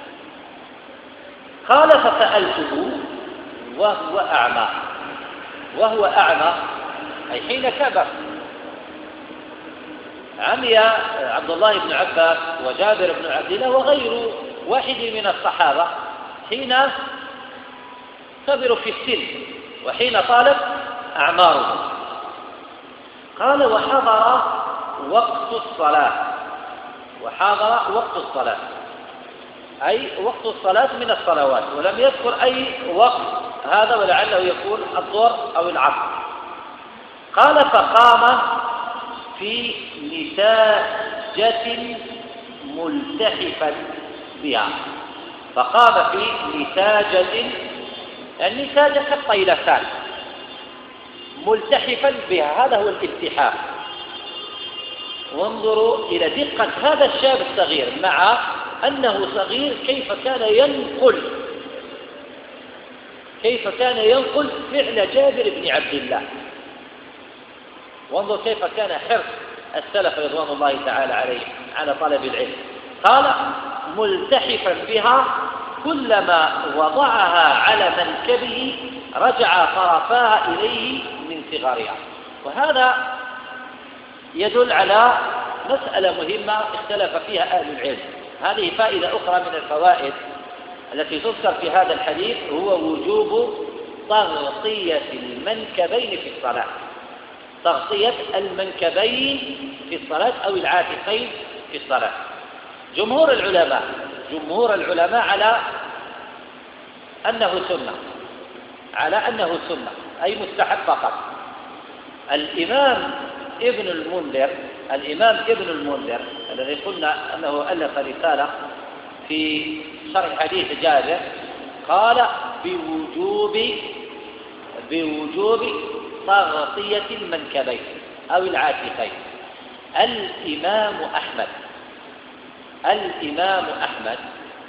قال: فسألته وهو أعمى وهو أعمى أي حين كبر. عمي عبد الله بن عباس وجابر بن عبد الله وغير واحد من الصحابة حين كبروا في السن وحين طالت أعمارهم. قال: وحضر وقت الصلاة وحضر وقت الصلاة أي وقت الصلاة من الصلوات، ولم يذكر أي وقت هذا، ولعله يكون الظهر أو العصر. قال: فقام في نساجة ملتحفا بها. فقام في نساجة، النساجة كالطيلسان، ملتحفا بها، هذا هو الالتحاف. وانظروا إلى دقة هذا الشاب الصغير، مع أنه صغير كيف كان ينقل كيف كان ينقل فعل جابر بن عبد الله. وانظر كيف كان حرص السلف رضوان الله تعالى عليه على طلب العلم. قال ملتحفا بها كلما وضعها على منكبه رجع طرفاها إليه من صغارها. وهذا يدل على مسألة مهمة اختلف فيها أهل العلم. هذه فائدة أخرى من الفوائد التي تذكر في هذا الحديث، هو وجوب تغطية المنكبين في الصلاة. تغطية المنكبين في الصلاة أو العاتقين في الصلاة. جمهور العلماء جمهور العلماء على أنه سنة على أنه سنة أي مستحب فقط. الإمام ابن المنذر الإمام ابن المنذر الذي قلنا أنه ألف رسالة في شرح حديث جابر قال بوجوب بوجوب تغطية المنكبين أو العاتقين. الإمام أحمد الإمام أحمد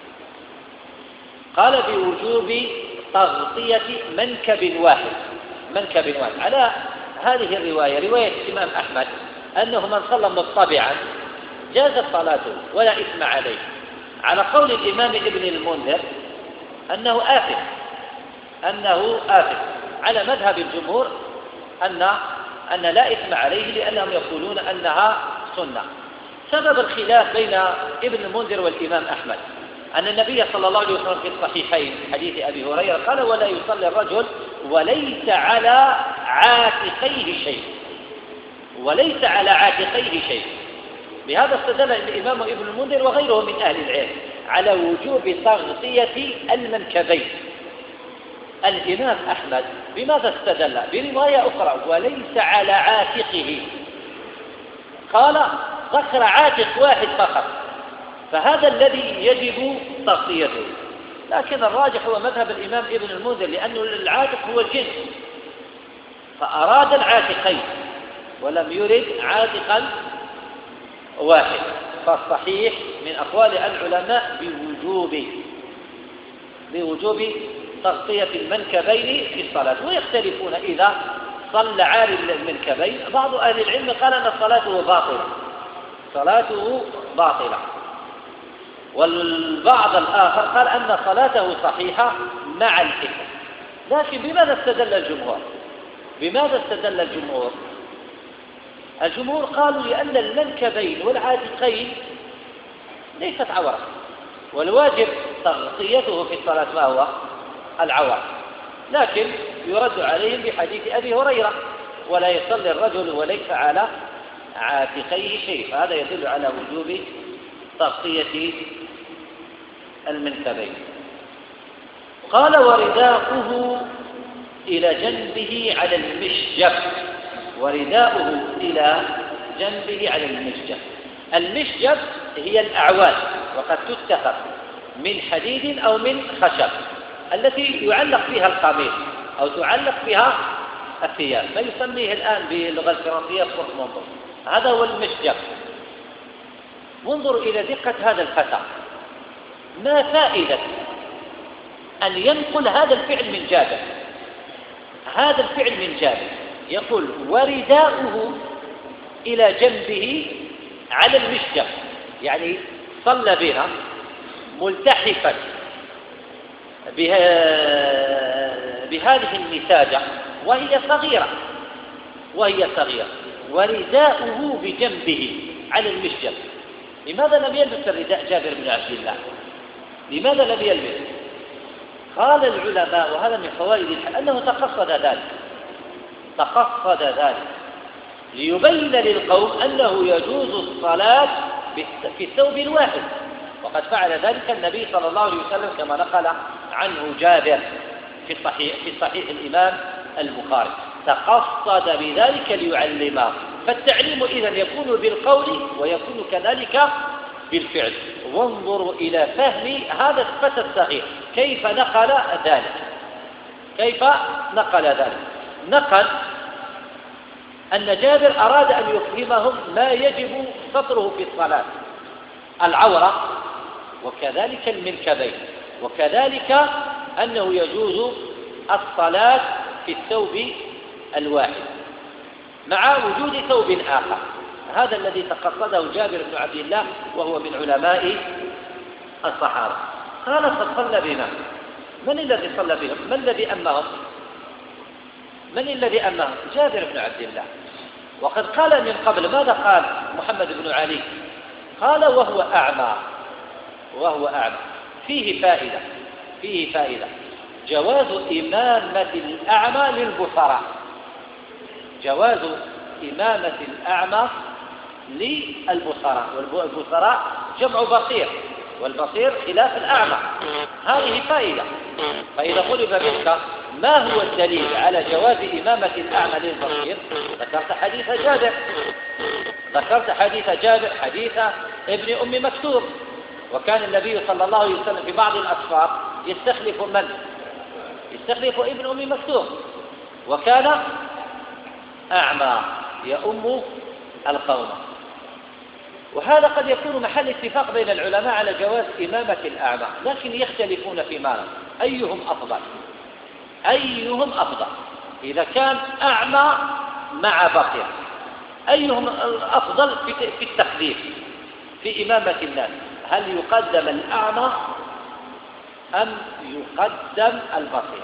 قال بوجوب تغطية منكب واحد منكب واحد على هذه الرواية، رواية الإمام أحمد، أنه من صلى مضطبعا جازت صلاته ولا إثم عليه. على قول الإمام ابن المنذر أنه آثم أنه آثم على مذهب الجمهور أن أن لا إثم عليه، لأنهم يقولون أنها سنة. سبب الخلاف بين ابن المنذر والإمام أحمد أن النبي صلى الله عليه وسلم في الصحيحين حديث أبي هريرة قال ولا يصلي الرجل وليس على عاتقيه شيء وليس على عاتقيه شيء. بهذا استدل الإمام ابن المنذر وغيره من أهل العلم على وجوب تغطية المنكبين. الإمام أحمد بماذا استدل؟ برواية أخرى وليس على عاتقه، قال ذكر عاتق واحد فقط، فهذا الذي يجب تغطيته. لكن الراجح هو مذهب الإمام ابن المنذر، لأن العاتق هو الجنس، فأراد العاتقين ولم يرد عاتقا واحد. فالصحيح من أقوال العلماء بوجوب بوجوب تغطية المنكبين في الصلاة. ويختلفون إذا صلى عاري المنكبين. بعض أهل العلم قال أن صلاته باطلة صلاته باطلة والبعض الآخر قال أن صلاته صحيحة مع الإثم. لكن بماذا استدل الجمهور؟ بماذا استدل الجمهور؟ الجمهور قالوا لأن المنكبين والعاتقين ليست عورة، والواجب تغطيته في الصلاة ما هو العورة، لكن يرد عليهم بحديث أبي هريرة ولا يصلي الرجل وليس على عاتقيه شيء. فهذا يدل على وجوب تغطية المنكبين. قال ورداؤه إلى جنبه على المشجب ورداؤه إلى جنبه على المشجب. المشجب هي الأعواد، وقد تتخذ من حديد أو من خشب التي يعلق فيها القميص أو تعلق فيها الثياب، ما يسميه الآن باللغة الفرنسية منظر. هذا هو المشجب. وانظروا إلى دقة هذا الفتى، ما فائدة أن ينقل هذا الفعل من جابر هذا الفعل من جابر يقول ورداؤه إلى جنبه على المشجب، يعني صلى بها ملتحفا بهذه النساجة وهي صغيرة وهي صغيرة ورداؤه بجنبه على المشجب. لماذا لم يلبس الرداء جابر بن عبد الله؟ لماذا لم يلبس؟ قال العلماء وهذا من فوائد الحديث أنه تقصد ذلك تقصد ذلك ليبين للقوم أنه يجوز الصلاة في الثوب الواحد، وقد فعل ذلك النبي صلى الله عليه وسلم كما نقل عنه جابر في الصحيح في صحيح الإمام البخاري. تقصد بذلك ليعلمه. فالتعليم إذن يكون بالقول ويكون كذلك بالفعل. وانظروا إلى فهم هذا الفتى الصغير كيف نقل ذلك كيف نقل ذلك نقل أن جابر أراد أن يفهمهم ما يجب سطره في الصلاة، العورة وكذلك المنكبين، وكذلك أنه يجوز الصلاة في الثوب الواحد مع وجود ثوب آخر. هذا الذي تقصده جابر بن عبد الله وهو من علماء الصحابة. قال فصلى بنا. من الذي صلى بهم؟ من الذي أمهم؟ من الذي أمهم؟ جابر بن عبد الله. وقد قال من قبل، ماذا قال محمد بن علي؟ قال وهو أعمى، وهو أعمى. فيه فائدة، فيه فائدة جواز إمامة الأعمى للبصراء، جواز إمامة الأعمى للبصراء، والبصراء جمع بصير، والبصير خلاف الأعمى. هذه فائدة. فإذا طلب منك ما هو الدليل على جواز إمامة الأعمى للبصير، ذكرت حديث جابر، ذكرت حديث جابر حديث ابن أم مكتوم. وكان النبي صلى الله عليه وسلم في بعض الأسفار يستخلف من؟ يستخلف ابن أم مكتوم، وكان أعمى يؤم القوم. وهذا قد يكون محل اتفاق بين العلماء على جواز إمامة الأعمى، لكن يختلفون في معنى أيهم أفضل، أيهم أفضل إذا كان أعمى مع بصير، أيهم الأفضل في التخليف في إمامة الناس؟ هل يقدم الأعمى أم يقدم البصير؟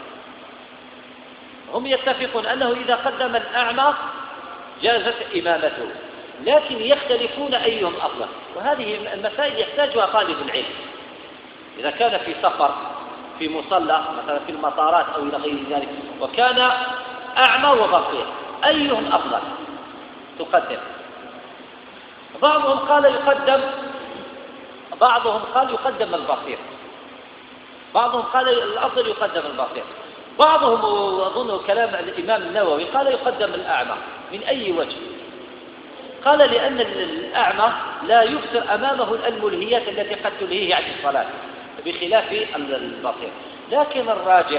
هم يتفقون أنه إذا قدم الأعمى جازت إمامته، لكن يختلفون أيهم أفضل. وهذه المسائل يحتاجها طالب العلم إذا كان في سفر في مصلى مثلا في المطارات أو إلى غير ذلك، وكان أعمى وبصير، أيهم أفضل تقدم؟ بعضهم قال يقدم بعضهم قال يقدم البصير، بعضهم قال الأفضل يقدم البصير، بعضهم وأظن كلام الإمام النووي قال يقدم الأعمى. من أي وجه؟ قال لأن الأعمى لا يبصر أمامه الملهيات التي قد تلهيه عن الصلاة بخلاف البصير. لكن الراجح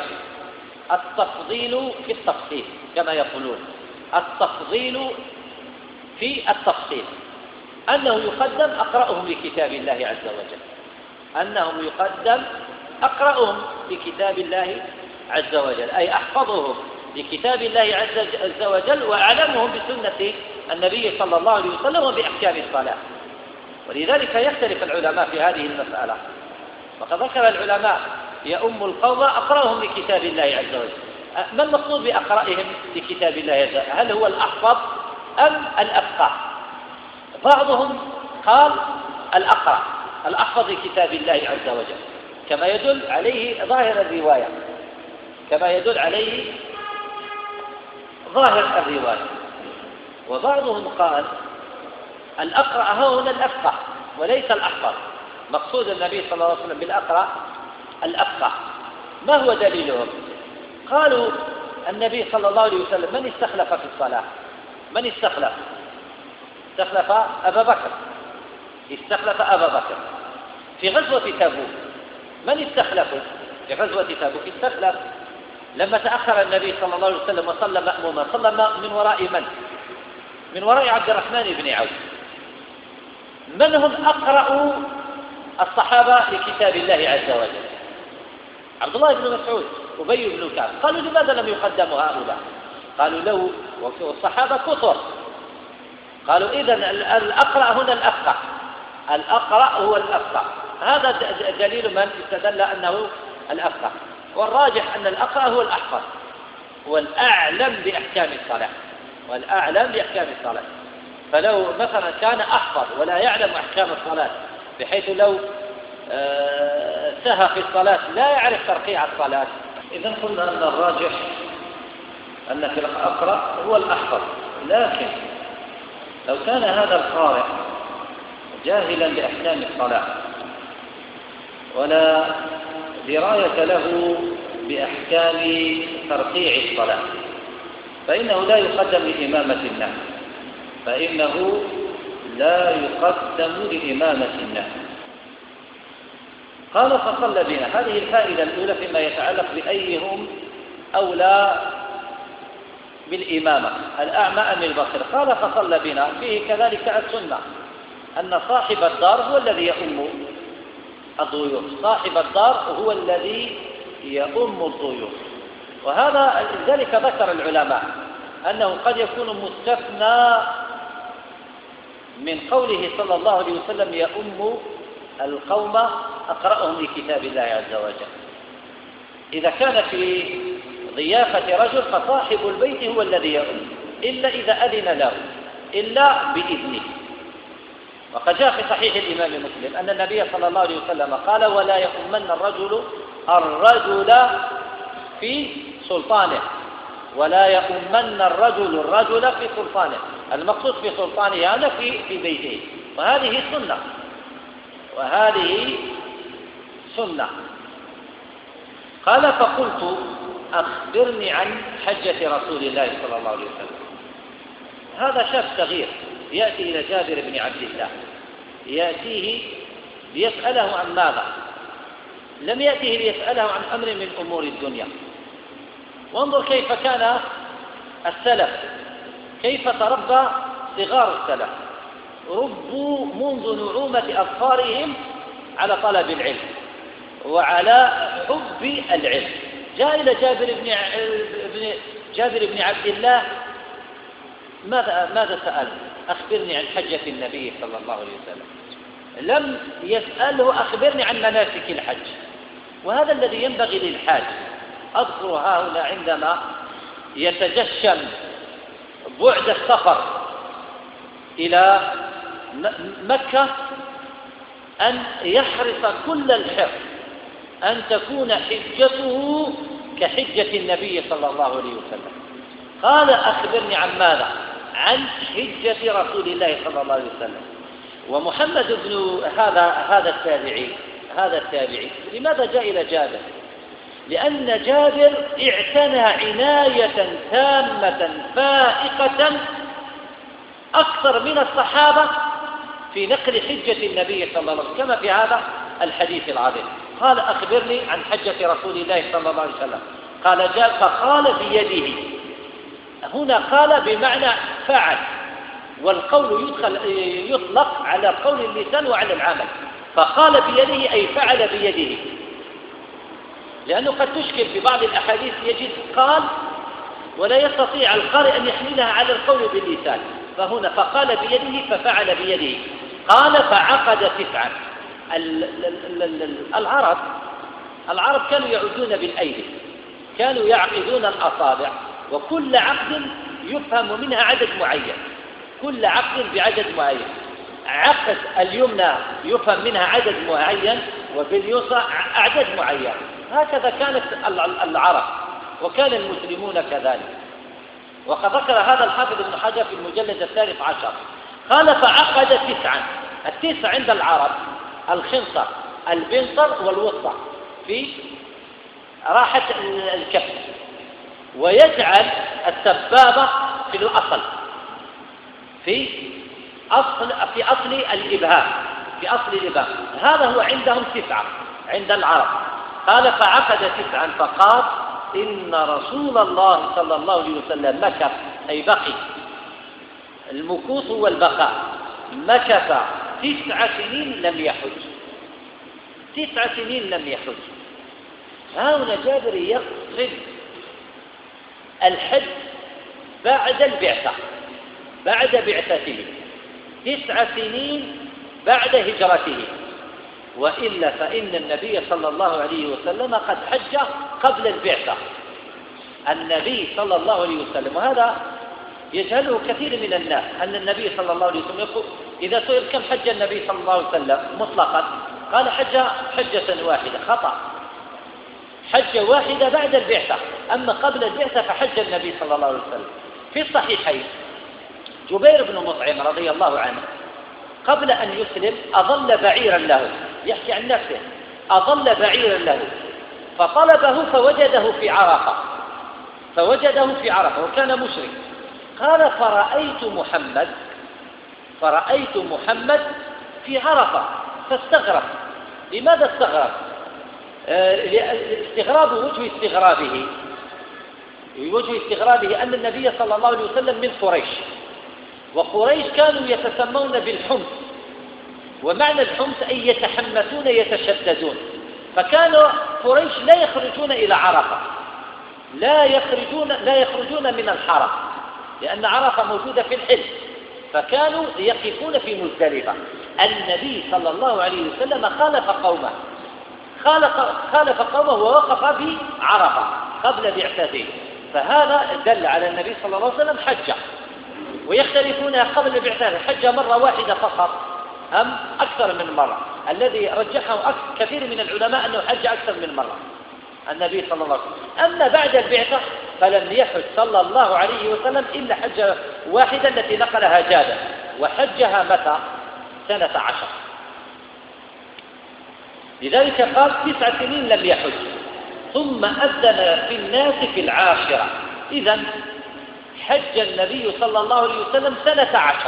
التفضيل في التفصيل، كما يقولون التفضيل في التفصيل، أنه يقدم أقرأهم لكتاب الله عز وجل، أنهم يقدم أقرأهم لكتاب الله عز وجل، أي أحفظهم لكتاب الله عز وجل وأعلمهم بسنة النبي صلى الله عليه وسلم وبأحكام الصلاة. ولذلك يختلف العلماء في هذه المسألة. وقد ذكر العلماء يؤم القوم أقرأهم لكتاب الله عز وجل. ما المقصود بأقرأهم لكتاب الله عز وجل؟ هل هو الأحفظ أم الأفقه؟ بعضهم قال الأقرأ الأحفظ لكتاب الله عز وجل، كما يدل عليه ظاهر الرواية، كما يدل عليه ظاهر الرواية. وبعضهم قال الأقرأ هنا الأفقه وليس الأحفظ، مقصود النبي صلى الله عليه وسلم بالأقرأ الأفقه. ما هو دليلهم؟ قالوا النبي صلى الله عليه وسلم من استخلف في الصلاة؟ من استخلف؟ استخلف أبا بكر، استخلف أبا بكر في غزوة تبوك. من استخلفه في غزوة تبوك؟ استخلف لما تأخر النبي صلى الله عليه وسلم وصلى مأموما، صلى من وراء من؟ من وراء عبد الرحمن بن عوف. من هم أقرأ الصحابة لكتاب الله عز وجل؟ عبد الله بن مسعود، أبي بن كعب. قالوا لماذا لم يقدموا هؤلاء؟ قالوا له والصحابة كثر. قالوا إذن الأقرأ هنا الأفقه، الأقرأ هو الأفقه. هذا دليل من استدل أنه الأفقه. والراجح أن الأقرأ هو الأحفظ والأعلم بأحكام الصلاة، والأعلم بأحكام الصلاة. فلو مثلا كان أحفظ ولا يعلم أحكام الصلاة، بحيث لو سهى في الصلاة لا يعرف ترقيع الصلاة، إذن قلنا أن الراجح أن في الأقرأ هو الأحفظ. لكن لو كان هذا القارئ جاهلا بأحكام الصلاة ولا دراية له بأحكام ترقيع الصلاة، فإنه لا يقدم لإمامة الناس، فإنه لا يقدم لإمامة الناس. قال فصلى بنا. هذه الفائدة الأولى فيما يتعلق بأيهم أولى بالإمامة، الأعمى أم البصير. قال فصلى بنا. فيه كذلك السنة أن صاحب الدار هو الذي يؤم الضيوف، صاحب الدار هو الذي يؤم الضيوف. وهذا لذلك ذكر العلماء أنه قد يكون مستثنى من قوله صلى الله عليه وسلم يؤم القوم أقرأهم لكتاب الله عز وجل. إذا كان في ضيافة رجل فصاحب البيت هو الذي يؤم إلا إذا أذن له، إلا بإذنه. وقد جاء في صحيح الإمام مسلم أن النبي صلى الله عليه وسلم قال: ولا يؤمن الرجل الرجل في سلطانه، ولا يؤمن الرجل الرجل في سلطانه. المقصود في سلطانه هذا في في بيته، وهذه سنة، وهذه سنة. قال: فقلت أخبرني عن حجة رسول الله صلى الله عليه وسلم. هذا شاب صغير يأتي إلى جابر بن عبد الله، يأتيه ليسأله عن ماذا؟ لم يأتيه ليسأله عن أمر من أمور الدنيا. وانظر كيف كان السلف، كيف تربى صغار السلف، ربوا منذ نعومة أظفارهم على طلب العلم وعلى حب العلم. جاء إلى جابر بن جابر بن عبد الله، ماذا ماذا سأل؟ أخبرني عن حجة النبي صلى الله عليه وسلم. لم يسأله أخبرني عن مناسك الحج، وهذا الذي ينبغي للحاج. أذكر ها هنا عندما يتجشم بعد السفر إلى مكة أن يحرص كل الحرص أن تكون حجته كحجة النبي صلى الله عليه وسلم. قال: أخبرني عن ماذا؟ عن حجة رسول الله صلى الله عليه وسلم. ومحمد بن هذا هذا التابعي هذا التابعي لماذا جاء إلى جابر؟ لأن جابر اعتنى عناية تامة فائقة أكثر من الصحابة في نقل حجة النبي صلى الله عليه وسلم، كما في هذا الحديث العظيم. قال: أخبرني عن حجة رسول الله صلى الله عليه وسلم. قال جاء فقال بيده. هنا قال بمعنى فعل، والقول يدخل يطلق على قول اللسان وعلى العمل. فقال بيده أي فعل بيده، لأنه قد تشكل في بعض الأحاديث يجد قال ولا يستطيع القارئ أن يحملها على القول باللسان، فهنا فقال بيده ففعل بيده. قال: فعقد تسعا. العرب العرب كانوا يعدون بالأيدي، كانوا يعقدون الأصابع، وكل عقد يفهم منها عدد معين، كل عقد بعدد معين. عقد اليمنى يفهم منها عدد معين، وباليسرى عدد معين. هكذا كانت العرب، وكان المسلمون كذلك. وقد ذكر هذا الحافظ ابن حجر في المجلد الثالث عشر. قال: فعقد تسعا. التسع عند العرب الخنصر، البنصر والوسطى في راحة الكف، ويجعل السبابة في الأصل في أصل في أصل الإبهام في أصل الإبهام. هذا هو عندهم تسعة عند العرب. قال: فعقد تسعا فقال: إن رسول الله صلى الله عليه وسلم مكث، أي بقي. المكوث هو البقاء. مكث تسع سنين لم يحج، تسع سنين لم يحج. ها هنا جابر يقصد الحج بعد البعثة، بعد بعثته، تسع سنين بعد هجرته. وإلا فإن النبي صلى الله عليه وسلم قد حج قبل البعثة. النبي صلى الله عليه وسلم، وهذا يجهله كثير من الناس، أن النبي صلى الله عليه وسلم يقول إذا سئل كم حج النبي صلى الله عليه وسلم مطلقا قال: حج حجة واحدة. خطأ، حجة واحدة بعد البعثة، أما قبل البعثة فحج النبي صلى الله عليه وسلم. في الصحيحين جبير بن مطعم رضي الله عنه قبل أن يسلم أظل بعيرا له، يحكي عن نفسه، أظل بعيرا له فطلبه فوجده في عرفة، فوجده في عرفة وكان مشرك. قال: فرأيت محمد فرأيت محمد في عرفة فاستغرب. لماذا استغرب؟ استغراب وجه استغرابه وجه استغرابه أن النبي صلى الله عليه وسلم من قريش، وقريش كانوا يتسمون بالحمص، ومعنى الحمص أي يتحمسون يتشددون، فكانوا قريش لا يخرجون إلى عرفة، لا يخرجون لا يخرجون من الحرم، لأن عرفة موجودة في الحل، فكانوا يقفون في مزدلفة. النبي صلى الله عليه وسلم خالف قومه خالف خالف قومه ووقف في عرفة قبل بعثته، فهذا دل على النبي صلى الله عليه وسلم حجة. ويختلفون قبل بعثته حجة مرة واحدة فقط أم أكثر من مرة. الذي رجحه كثير من العلماء أنه حج أكثر من مرة النبي صلى الله عليه وسلم. أما بعد البعثة فلم يحج صلى الله عليه وسلم إلا حجة واحدة التي نقلها جابر، وحجها متى؟ سنة عشر. لذلك قال تسع سنين لم يحج، ثم أذن في الناس في العاشرة. إذن حج النبي صلى الله عليه وسلم سنة عشر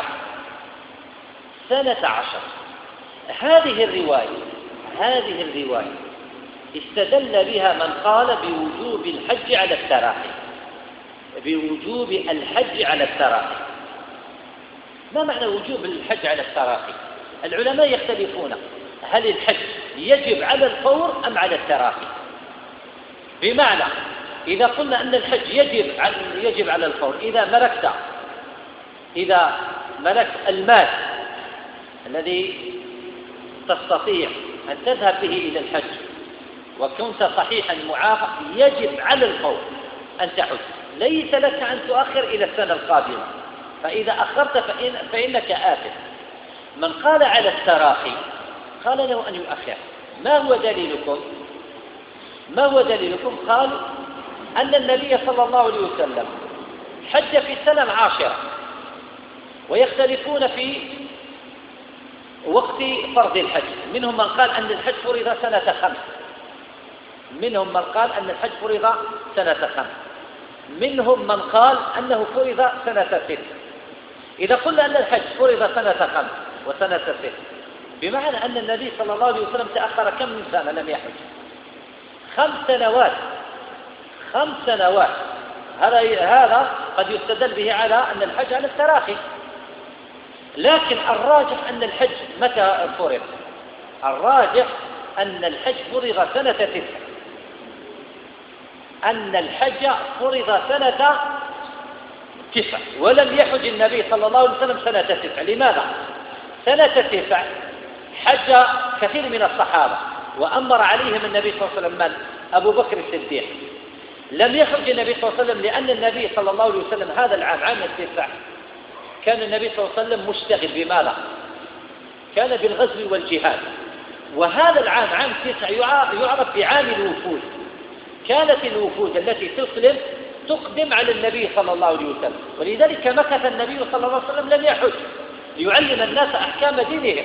سنة عشر. هذه الرواية هذه الرواية استدل بها من قال بوجوب الحج على التراخي بوجوب الحج على التراخي. ما معنى وجوب الحج على التراخي؟ العلماء يختلفون، هل الحج يجب على الفور أم على التراخي؟ بمعنى إذا قلنا أن الحج يجب يجب على الفور، إذا ملكت إذا ملكت المال الذي تستطيع أن تذهب به إلى الحج وكنت صحيحا معافى، يجب على الفور أن تحج، ليس لك أن تؤخر إلى السنة القادمة، فإذا أخرت فإن فإنك آثم. من قال على التراخي قال له أن يؤخر. ما هو دليلكم؟ ما هو دليلكم؟ قالوا أن النبي صلى الله عليه وسلم حج في السنة العاشرة، ويختلفون في وقت فرض الحج. منهم من قال أن الحج فرض سنة خمس منهم من قال أن الحج فرض سنة خمس منهم من قال أنه فرض سنة ست. إذا قلنا أن الحج فرض سنة خمس وسنة ست، بمعنى أن النبي صلى الله عليه وسلم تأخر كم من سنة لم يحج؟ خمس سنوات خمس سنوات. هذا هذا قد يستدل به على أن الحج على التراخي، لكن الراجح أن الحج متى فرض؟ الراجح أن الحج فرض سنة تسع أن الحج فرض سنة تسع ولم يحج النبي صلى الله عليه وسلم سنة تسع. لماذا؟ سنة تسع حج كثير من الصحابة وأمر عليهم النبي صلى الله عليه وسلم من؟ أبو بكر الصديق. لم يحج النبي صلى الله عليه وسلم لأن النبي صلى الله عليه وسلم هذا العام عام التسع كان النبي صلى الله عليه وسلم مشتغل بماذا؟ كان بالغزو والجهاد. وهذا العام عام تسع يعرف بعام الوفود. كانت الوفود التي تسلم تقدم على النبي صلى الله عليه وسلم، ولذلك مكث النبي صلى الله عليه وسلم لم يحج ليعلم الناس أحكام دينهم.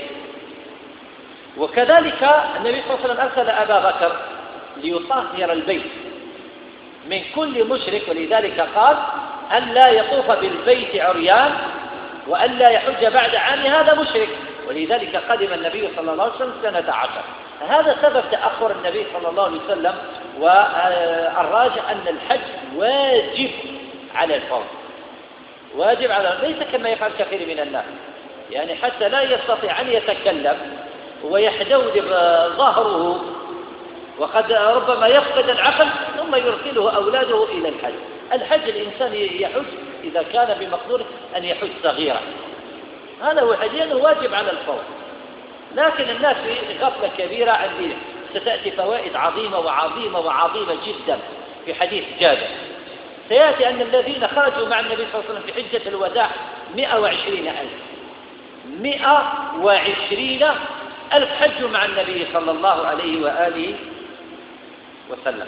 وكذلك النبي صلى الله عليه وسلم أرسل أبا بكر ليطهر البيت من كل مشرك، ولذلك قال أن لا يطوف بالبيت عريان وأن لا يحج بعد عام هذا مشرك، ولذلك قدم النبي صلى الله عليه وسلم سنة عشر. هذا سبب تأخر النبي صلى الله عليه وسلم. والراجع أن الحج واجب على الفور، واجب على ليس كما يفعل كثير من الناس، يعني حتى لا يستطيع أن يتكلم ويحدود ظهره وقد ربما يفقد العقل ثم يرسله أولاده إلى الحج. الحج الإنسان يحج إذا كان بمقدوره أن يحج صغيرا، هذا هو الحج لأنه واجب على الفور. لكن الناس في غفلة كبيرة عن دينه. ستأتي فوائد عظيمة وعظيمة وعظيمة جدا في حديث جابر. سيأتي أن الذين خرجوا مع النبي صلى الله عليه وسلم في حجة الوداع مئة وعشرين ألف مئة وعشرين ألف حجوا مع النبي صلى الله عليه وآله وسلم.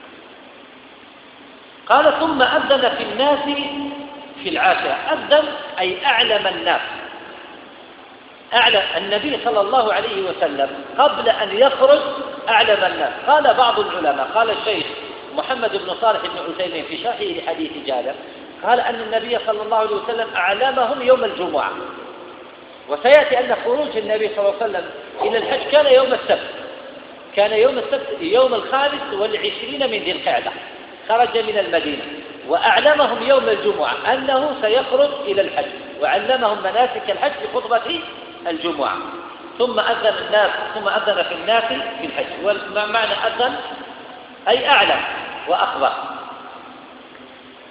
قال ثم أذن في الناس في العاشرة. أذن أي أعلم الناس. أعلم النبي صلى الله عليه وسلم قبل أن يخرج أعلم الناس. قال بعض العلماء، قال الشيخ محمد بن صالح بن عثيمين في شرحه لحديث جابر، قال أن النبي صلى الله عليه وسلم أعلمهم يوم الجمعة. وسيأتي أن خروج النبي صلى الله عليه وسلم إلى الحج كان يوم السبت كان يوم السبت يوم الخامس والعشرين من ذي القعدة، خرج من المدينة وأعلمهم يوم الجمعة أنه سيخرج إلى الحج، وعلمهم مناسك الحج بخطبة الجمعة. ثم أذن الناس ثم أذن في الناس في الحج. ومعنى أذن أي أعلم وأخبر.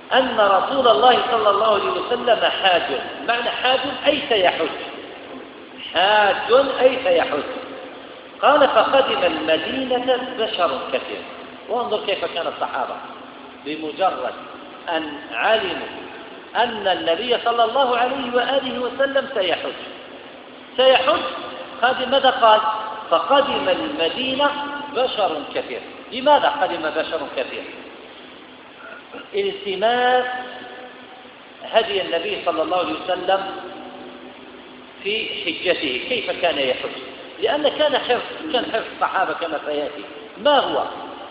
أن رسول الله صلى الله عليه وسلم حاج. معنى حاج أي سيحج، حاج أي سيحج. قال فقدم المدينة بشر كثير. وانظر كيف كان الصحابة بمجرد أن علموا أن النبي صلى الله عليه وآله وسلم سيحج سيحج قادم. ماذا قال؟ فقدم المدينة بشر كثير. لماذا قدم بشر كثير؟ التماس هدي النبي صلى الله عليه وسلم في حجته، كيف كان يحج؟ لأن كان حرص كان حرص الصحابة كما سيأتي. ما هو؟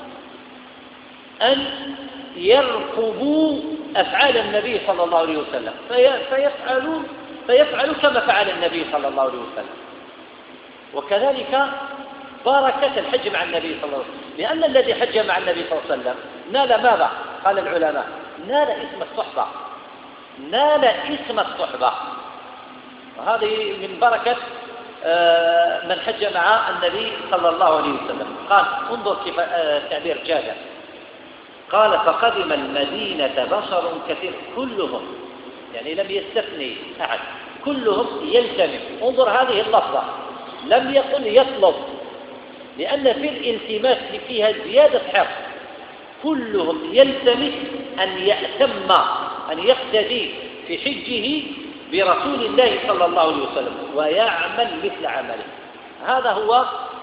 أن يرقبوا أفعال النبي صلى الله عليه وسلم، فيفعلوا فيفعلوا كما فعل النبي صلى الله عليه وسلم. وكذلك بركة الحج مع النبي صلى الله عليه وسلم، لأن الذي حج مع النبي صلى الله عليه وسلم نال ماذا؟ قال العلماء نال اسم الصحبة، نال اسم الصحبة. وهذه من بركة من حج مع النبي صلى الله عليه وسلم. قال انظر كيف تعبير جابر، قال فقدم المدينة بشر كثير كلهم، يعني لم يستثني أحد، كلهم يلتمس. انظر هذه اللفظة، لم يقل يطلب، لأن في الالتماس فيها زيادة حرص. كلهم يلتمس أن يأتم أن يقتدي في حجه برسول الله صلى الله عليه وسلم ويعمل مثل عمله. هذا هو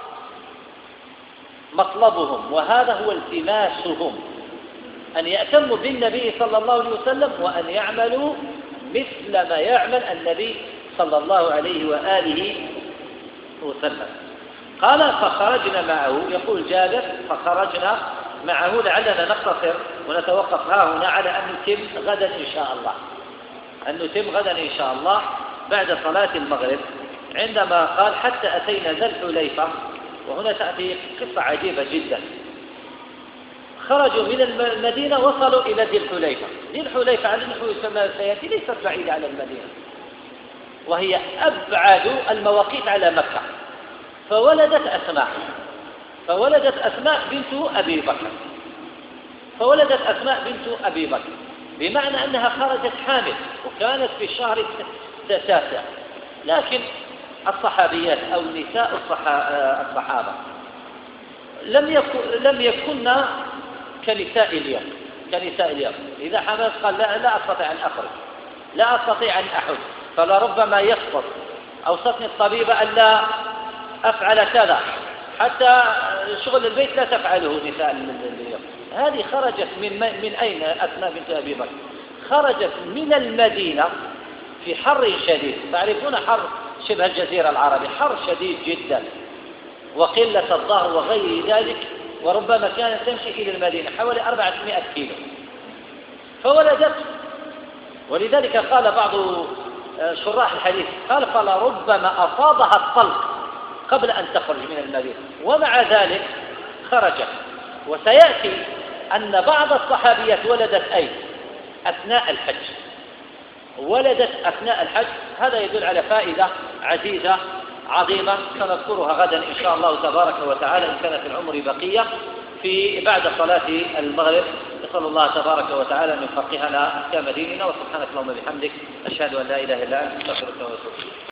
مطلبهم وهذا هو التماسهم، أن يأتموا بالنبي صلى الله عليه وسلم وأن يعملوا مثل ما يعمل النبي صلى الله عليه وآله وسلم. قال فخرجنا معه، يقول جابر فخرجنا معه. لعلنا نقتصر ونتوقف ها هنا على أن نتم غدا إن شاء الله، أن نتم غدا إن شاء الله بعد صلاة المغرب، عندما قال حتى أتينا ذا الحليفة. وهنا تأتي قصة عجيبة جدا. خرجوا من المدينة وصلوا إلى ذي الحليفة. ذي الحليفة على نحو كما سيأتي ليست بعيدة على المدينة، وهي أبعد المواقيت على مكة. فولدت أسماء فولدت أسماء بنت أبي بكر فولدت أسماء بنت أبي بكر بمعنى أنها خرجت حامل، وكانت في الشهر التاسع. لكن الصحابيات أو نساء الصحابة لم يكن لم يكن كنساء اليوم كنساء اليوم إذا حملت قال لا, لا أستطيع أن أخرج، لا أستطيع أن أحج، فلربما يسقط. أوصتني الطبيبة أن لا أفعل كذا، حتى شغل البيت لا تفعله نساء اليوم. هذه خرجت من من أين؟ أسماء بنت أبي بكر خرجت من المدينة في حر شديد. تعرفون حر شبه الجزيرة العربية، حر شديد جدا وقلة الظهر وغير ذلك، وربما كانت تمشي إلى المدينة حوالي أربعمائة كيلو. فولدت، ولذلك قال بعض شراح الحديث قال فلربما أفاضها الطلق قبل أن تخرج من المدينة، ومع ذلك خرجت. وسيأتي أن بعض الصحابيات ولدت أي أثناء الحج ولدت أثناء الحج. هذا يدل على فائدة عزيزة عظيمة سنذكرها غدا إن شاء الله تبارك وتعالى إن كانت العمر بقية في بعد صلاة المغرب. نسأل الله تبارك وتعالى أن يفقهنا أحكام ديننا. وسبحانك اللهم وبحمدك أشهد أن لا إله إلا أنت أستغفرك وأتوب إليك.